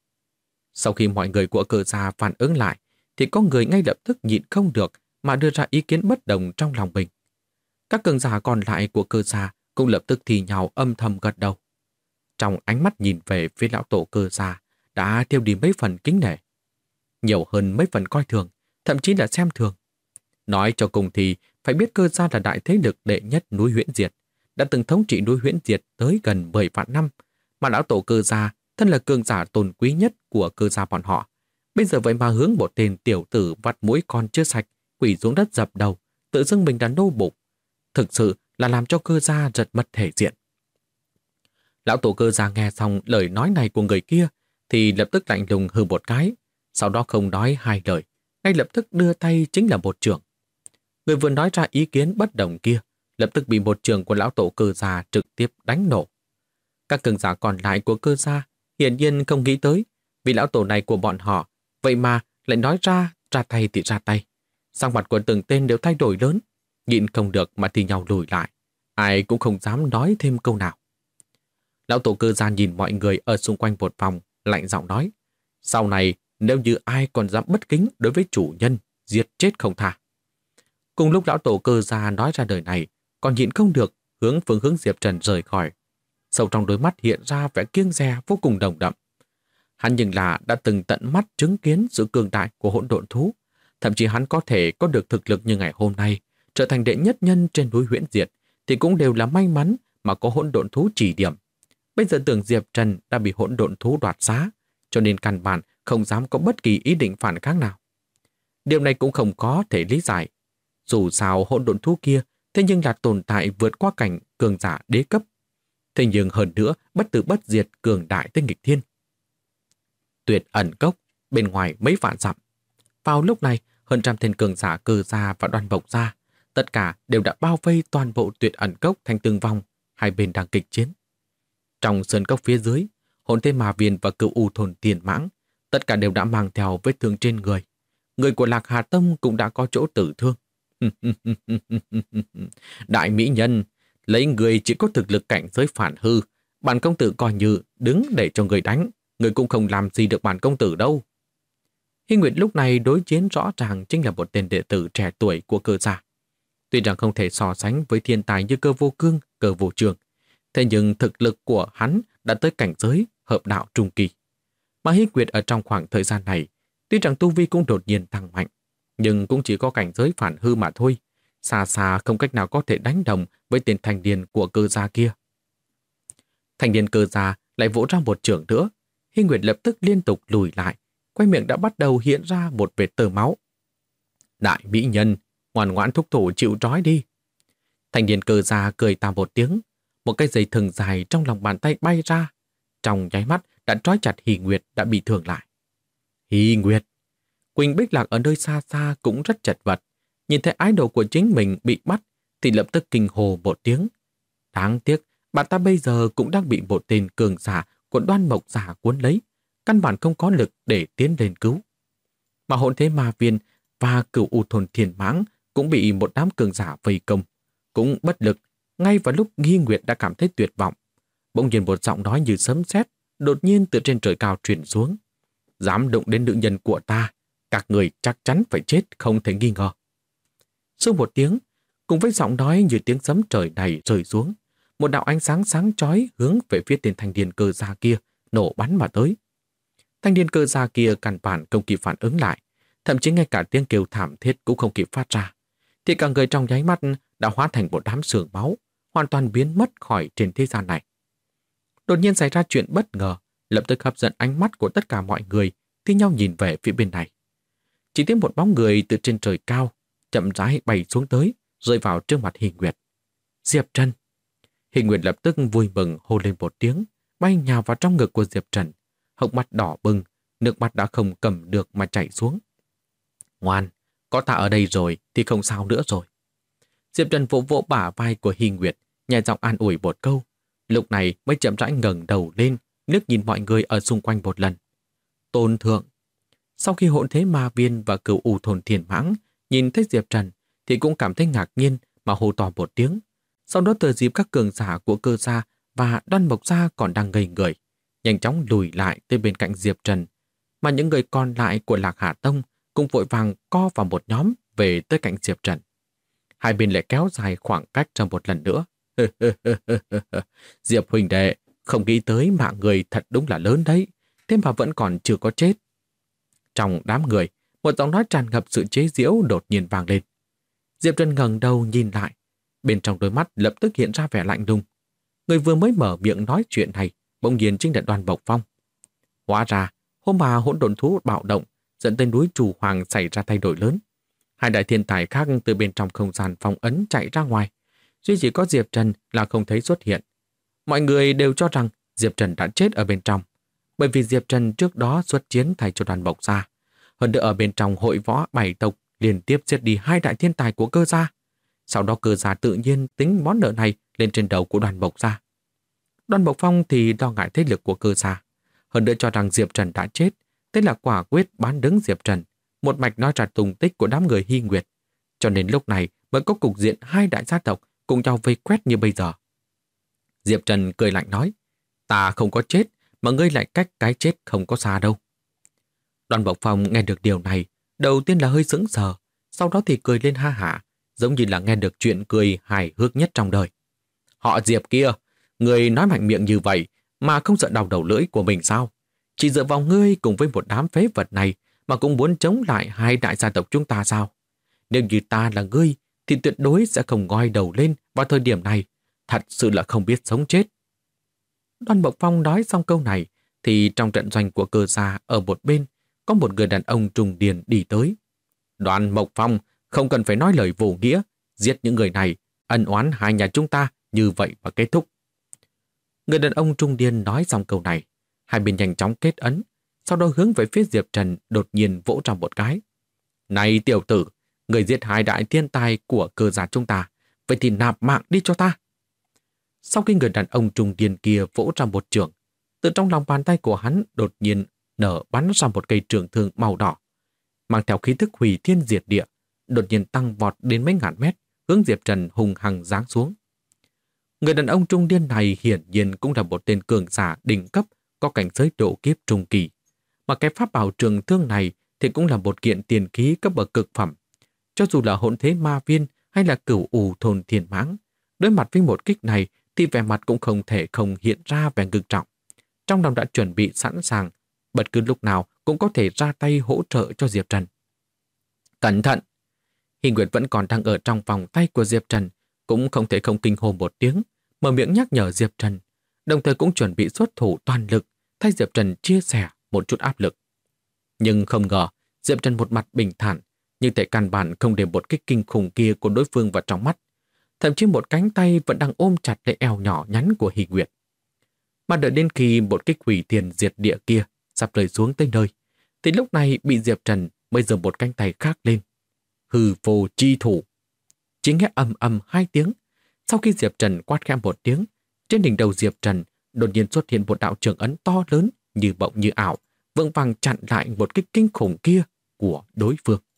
Sau khi mọi người của Cơ Gia phản ứng lại, thì có người ngay lập tức nhịn không được mà đưa ra ý kiến bất đồng trong lòng mình. Các cường giả còn lại của Cơ Gia cũng lập tức thì nhau âm thầm gật đầu. Trong ánh mắt nhìn về phía lão tổ Cơ Gia đã theo đi mấy phần kính nể, nhiều hơn mấy phần coi thường, thậm chí là xem thường. Nói cho cùng thì phải biết Cơ Gia là đại thế lực đệ nhất núi Huyễn Diệt, đã từng thống trị núi Huyễn Diệt tới gần 10 vạn năm, mà lão tổ Cơ Gia thân là cường giả tôn quý nhất của Cơ Gia bọn họ. Bây giờ vậy mà hướng một tên tiểu tử vắt mũi còn chưa sạch, quỳ xuống đất dập đầu, tự xưng mình đã nô bục. Thực sự là làm cho Cơ Gia giật mất thể diện. Lão tổ Cơ Gia nghe xong lời nói này của người kia thì lập tức lạnh lùng hừ một cái, sau đó không nói hai lời, ngay lập tức đưa tay chính là một chưởng. Người vừa nói ra ý kiến bất đồng kia lập tức bị một chưởng của lão tổ Cơ Gia trực tiếp đánh nổ. Các cường giả còn lại của Cơ Gia hiển nhiên không nghĩ tới, vì lão tổ này của bọn họ vậy mà lại nói ra tay thì ra tay. Sắc mặt của từng tên đều thay đổi lớn, nhịn không được mà thì nhau lùi lại, ai cũng không dám nói thêm câu nào. Lão tổ Cơ Gia nhìn mọi người ở xung quanh một vòng, lạnh giọng nói: sau này nếu như ai còn dám bất kính đối với chủ nhân, giết chết không tha. Cùng lúc lão tổ Cơ Gia nói ra đời này, còn nhịn không được hướng phương hướng Diệp Trần rời khỏi. Sâu trong đôi mắt hiện ra vẻ kiêng dè vô cùng nồng đậm. Hắn nhưng là đã từng tận mắt chứng kiến sự cường đại của hỗn độn thú, thậm chí hắn có thể có được thực lực như ngày hôm nay, trở thành đệ nhất nhân trên núi Huyễn Diệt, thì cũng đều là may mắn mà có hỗn độn thú chỉ điểm. Bây giờ tưởng Diệp Trần đã bị hỗn độn thú đoạt xá, cho nên căn bản không dám có bất kỳ ý định phản kháng nào. Điều này cũng không có thể lý giải. Dù sao hỗn độn thú kia thế nhưng là tồn tại vượt qua cảnh cường giả đế cấp. Thế nhưng hơn nữa, bất tử bất diệt cường đại tới nghịch thiên. Tuyệt ẩn cốc, bên ngoài mấy vạn dặm. Vào lúc này, hơn trăm tên cường giả Cơ Gia và Đoan Mộc Gia, tất cả đều đã bao vây toàn bộ Tuyệt ẩn cốc thành từng vòng, hai bên đang kịch chiến. Trong sơn cốc phía dưới, Hồn Thế Ma Viên và Cửu U Thôn Tiền Mãng, tất cả đều đã mang theo vết thương trên người. Người của Lạc Hà Tông cũng đã có chỗ tử thương. Đại mỹ nhân, lấy người chỉ có thực lực cảnh giới phản hư, bản công tử coi như đứng để cho người đánh, người cũng không làm gì được bản công tử đâu. Hy Nguyệt lúc này đối chiến rõ ràng chính là một tên đệ tử trẻ tuổi của Cơ Gia. Tuy rằng không thể so sánh với thiên tài như Cơ Vô Cương, Cơ Vô Trường, thế nhưng thực lực của hắn đã tới cảnh giới hợp đạo trung kỳ. Mà Hy Nguyệt ở trong khoảng thời gian này, tuy rằng tu vi cũng đột nhiên tăng mạnh, nhưng cũng chỉ có cảnh giới phản hư mà thôi, xa xa không cách nào có thể đánh đồng với tên thanh niên của Cơ Gia kia. Thanh niên Cơ Gia lại vỗ ra một chưởng nữa, Hy Nguyệt lập tức liên tục lùi lại, quay miệng đã bắt đầu hiện ra một vệt tơ máu. Đại mỹ nhân, ngoan ngoãn thúc thủ chịu trói đi. Thanh niên Cơ Gia cười ta một tiếng, một cái dây thừng dài trong lòng bàn tay bay ra, trong nháy mắt đã trói chặt Hy Nguyệt đã bị thương lại. Hy Nguyệt! Quỳnh Bích Lạc ở nơi xa xa cũng rất chật vật, nhìn thấy idol của chính mình bị bắt thì lập tức kinh hồ một tiếng. Đáng tiếc, bạn ta bây giờ cũng đang bị một tên cường giả của Đoan Mộc Giả cuốn lấy, căn bản không có lực để tiến lên cứu. Mà Hồn Thế Ma Viên và Cửu U Thôn Thiên Mãng cũng bị một đám cường giả vây công, cũng bất lực. Ngay vào lúc Hy Nguyệt đã cảm thấy tuyệt vọng, bỗng nhiên một giọng nói như sấm sét đột nhiên từ trên trời cao truyền xuống. Dám đụng đến nữ nhân của ta, các người chắc chắn phải chết không thể nghi ngờ. Sau một tiếng, cùng với giọng nói như tiếng sấm trời này rơi xuống, một đạo ánh sáng sáng chói hướng về phía tên thanh niên Cơ Gia kia nổ bắn mà tới. Thanh niên Cơ Gia kia căn bản không kịp phản ứng lại, thậm chí ngay cả tiếng kêu thảm thiết cũng không kịp phát ra, thì cả người trong nháy mắt đã hóa thành một đám sương máu, hoàn toàn biến mất khỏi trên thế gian này. Đột nhiên xảy ra chuyện bất ngờ, lập tức hấp dẫn ánh mắt của tất cả mọi người, thi nhau nhìn về phía bên này. Chỉ thấy một bóng người từ trên trời cao chậm rãi bay xuống tới, rơi vào trước mặt Hy Nguyệt. Diệp Trần! Hy Nguyệt lập tức vui mừng hô lên một tiếng, bay nhào vào trong ngực của Diệp Trần, hốc mắt đỏ bừng, nước mắt đã không cầm được mà chảy xuống. Ngoan, có ta ở đây rồi thì không sao nữa rồi. Diệp Trần vỗ vỗ bả vai của Hy Nguyệt, nhẹ giọng an ủi một câu, lúc này mới chậm rãi ngẩng đầu lên, liếc nhìn mọi người ở xung quanh một lần. Tôn thượng! Sau khi Hồn Thế Ma Viên và Cửu U Thôn Thiên Mãng nhìn thấy Diệp Trần thì cũng cảm thấy ngạc nhiên mà hô to một tiếng. Sau đó thừa dịp các cường giả của Cơ Gia và Đoan Mộc Gia còn đang ngây người, nhanh chóng lùi lại tới bên cạnh Diệp Trần, mà những người còn lại của Lạc Hà Tông cũng vội vàng co vào một nhóm về tới cạnh Diệp Trần. Hai bên lại kéo dài khoảng cách trong một lần nữa. Diệp huynh đệ, không nghĩ tới mạng người thật đúng là lớn đấy, thế mà vẫn còn chưa có chết. Trong đám người, một giọng nói tràn ngập sự chế giễu đột nhiên vang lên. Diệp Trần ngẩng đầu nhìn lại, bên trong đôi mắt lập tức hiện ra vẻ lạnh lùng. Người vừa mới mở miệng nói chuyện này bỗng nhiên chính là Đoan Mộc Phong. Hóa ra, hôm mà hỗn độn thú bạo động dẫn tới núi Trù Hoàng xảy ra thay đổi lớn. Hai đại thiên tài khác từ bên trong không gian phong ấn chạy ra ngoài, duy chỉ có Diệp Trần là không thấy xuất hiện. Mọi người đều cho rằng Diệp Trần đã chết ở bên trong, bởi vì Diệp Trần trước đó xuất chiến thay cho Đoan Mộc Gia. Hơn nữa ở bên trong hội võ bảy tộc liên tiếp giết đi hai đại thiên tài của Cơ Gia. Sau đó Cơ Gia tự nhiên tính món nợ này lên trên đầu của Đoan Mộc Gia. Đoan Mộc Phong thì lo ngại thế lực của Cơ Gia, hơn nữa cho rằng Diệp Trần đã chết, thế là quả quyết bán đứng Diệp Trần, một mạch nói ra tung tích của đám người Hy Nguyệt. Cho nên lúc này mới có cục diện hai đại gia tộc cùng nhau vây quét như bây giờ. Diệp Trần cười lạnh nói, ta không có chết, mà ngươi lại cách cái chết không có xa đâu. Đoan Mộc Phong nghe được điều này, đầu tiên là hơi sững sờ, sau đó thì cười lên ha hả, giống như là nghe được chuyện cười hài hước nhất trong đời. Họ Diệp kia, người nói mạnh miệng như vậy mà không sợ đau đầu lưỡi của mình sao? Chỉ dựa vào ngươi cùng với một đám phế vật này mà cũng muốn chống lại hai đại gia tộc chúng ta sao? Nếu như ta là ngươi thì tuyệt đối sẽ không ngoi đầu lên vào thời điểm này, thật sự là không biết sống chết. Đoan Mộc Phong nói xong câu này thì trong trận doanh của Cơ Gia ở một bên có một người đàn ông trùng điền đi tới. Đoan Mộc Phong không cần phải nói lời vô nghĩa, giết những người này, ân oán hai nhà chúng ta như vậy mà kết thúc. Người đàn ông trung niên nói xong câu này, hai bên nhanh chóng kết ấn, sau đó hướng về phía Diệp Trần đột nhiên vỗ trong một cái. Này tiểu tử, người giết hai đại thiên tài của Cơ gia chúng ta, vậy thì nạp mạng đi cho ta. Sau khi người đàn ông trung niên kia vỗ ra một trường, từ trong lòng bàn tay của hắn đột nhiên nở bắn ra một cây trường thương màu đỏ, mang theo khí thức hủy thiên diệt địa, đột nhiên tăng vọt đến mấy ngàn mét, hướng Diệp Trần hùng hăng giáng xuống. Người đàn ông trung niên này hiển nhiên cũng là một tên cường giả đỉnh cấp, có cảnh giới độ kiếp trung kỳ. Mà cái pháp bảo trường thương này thì cũng là một kiện tiền khí cấp bậc cực phẩm. Cho dù là hỗn thế ma viên hay là cửu ù thôn thiên mãng, đối mặt với một kích này thì vẻ mặt cũng không thể không hiện ra vẻ ngưng trọng. Trong lòng đã chuẩn bị sẵn sàng, bất cứ lúc nào cũng có thể ra tay hỗ trợ cho Diệp Trần. Cẩn thận! Hy Nguyệt vẫn còn đang ở trong vòng tay của Diệp Trần, cũng không thể không kinh hô một tiếng, mở miệng nhắc nhở Diệp Trần, đồng thời cũng chuẩn bị xuất thủ toàn lực, thay Diệp Trần chia sẻ một chút áp lực. Nhưng không ngờ, Diệp Trần một mặt bình thản, nhưng thể căn bản không để một kích kinh khủng kia của đối phương vào trong mắt. Thậm chí một cánh tay vẫn đang ôm chặt lấy eo nhỏ nhắn của Hy Nguyệt. Mà đợi đến khi một kích hủy thiên diệt địa kia sắp rơi xuống tới nơi, thì lúc này bị Diệp Trần mới giơ một cánh tay khác lên. Hư vô chi thủ. Chỉ nghe ầm ầm hai tiếng. Sau khi Diệp Trần quát khẽ một tiếng, trên đỉnh đầu Diệp Trần đột nhiên xuất hiện một đạo trường ấn to lớn như bộng như ảo, vững vàng chặn lại một kích kinh khủng kia của đối phương.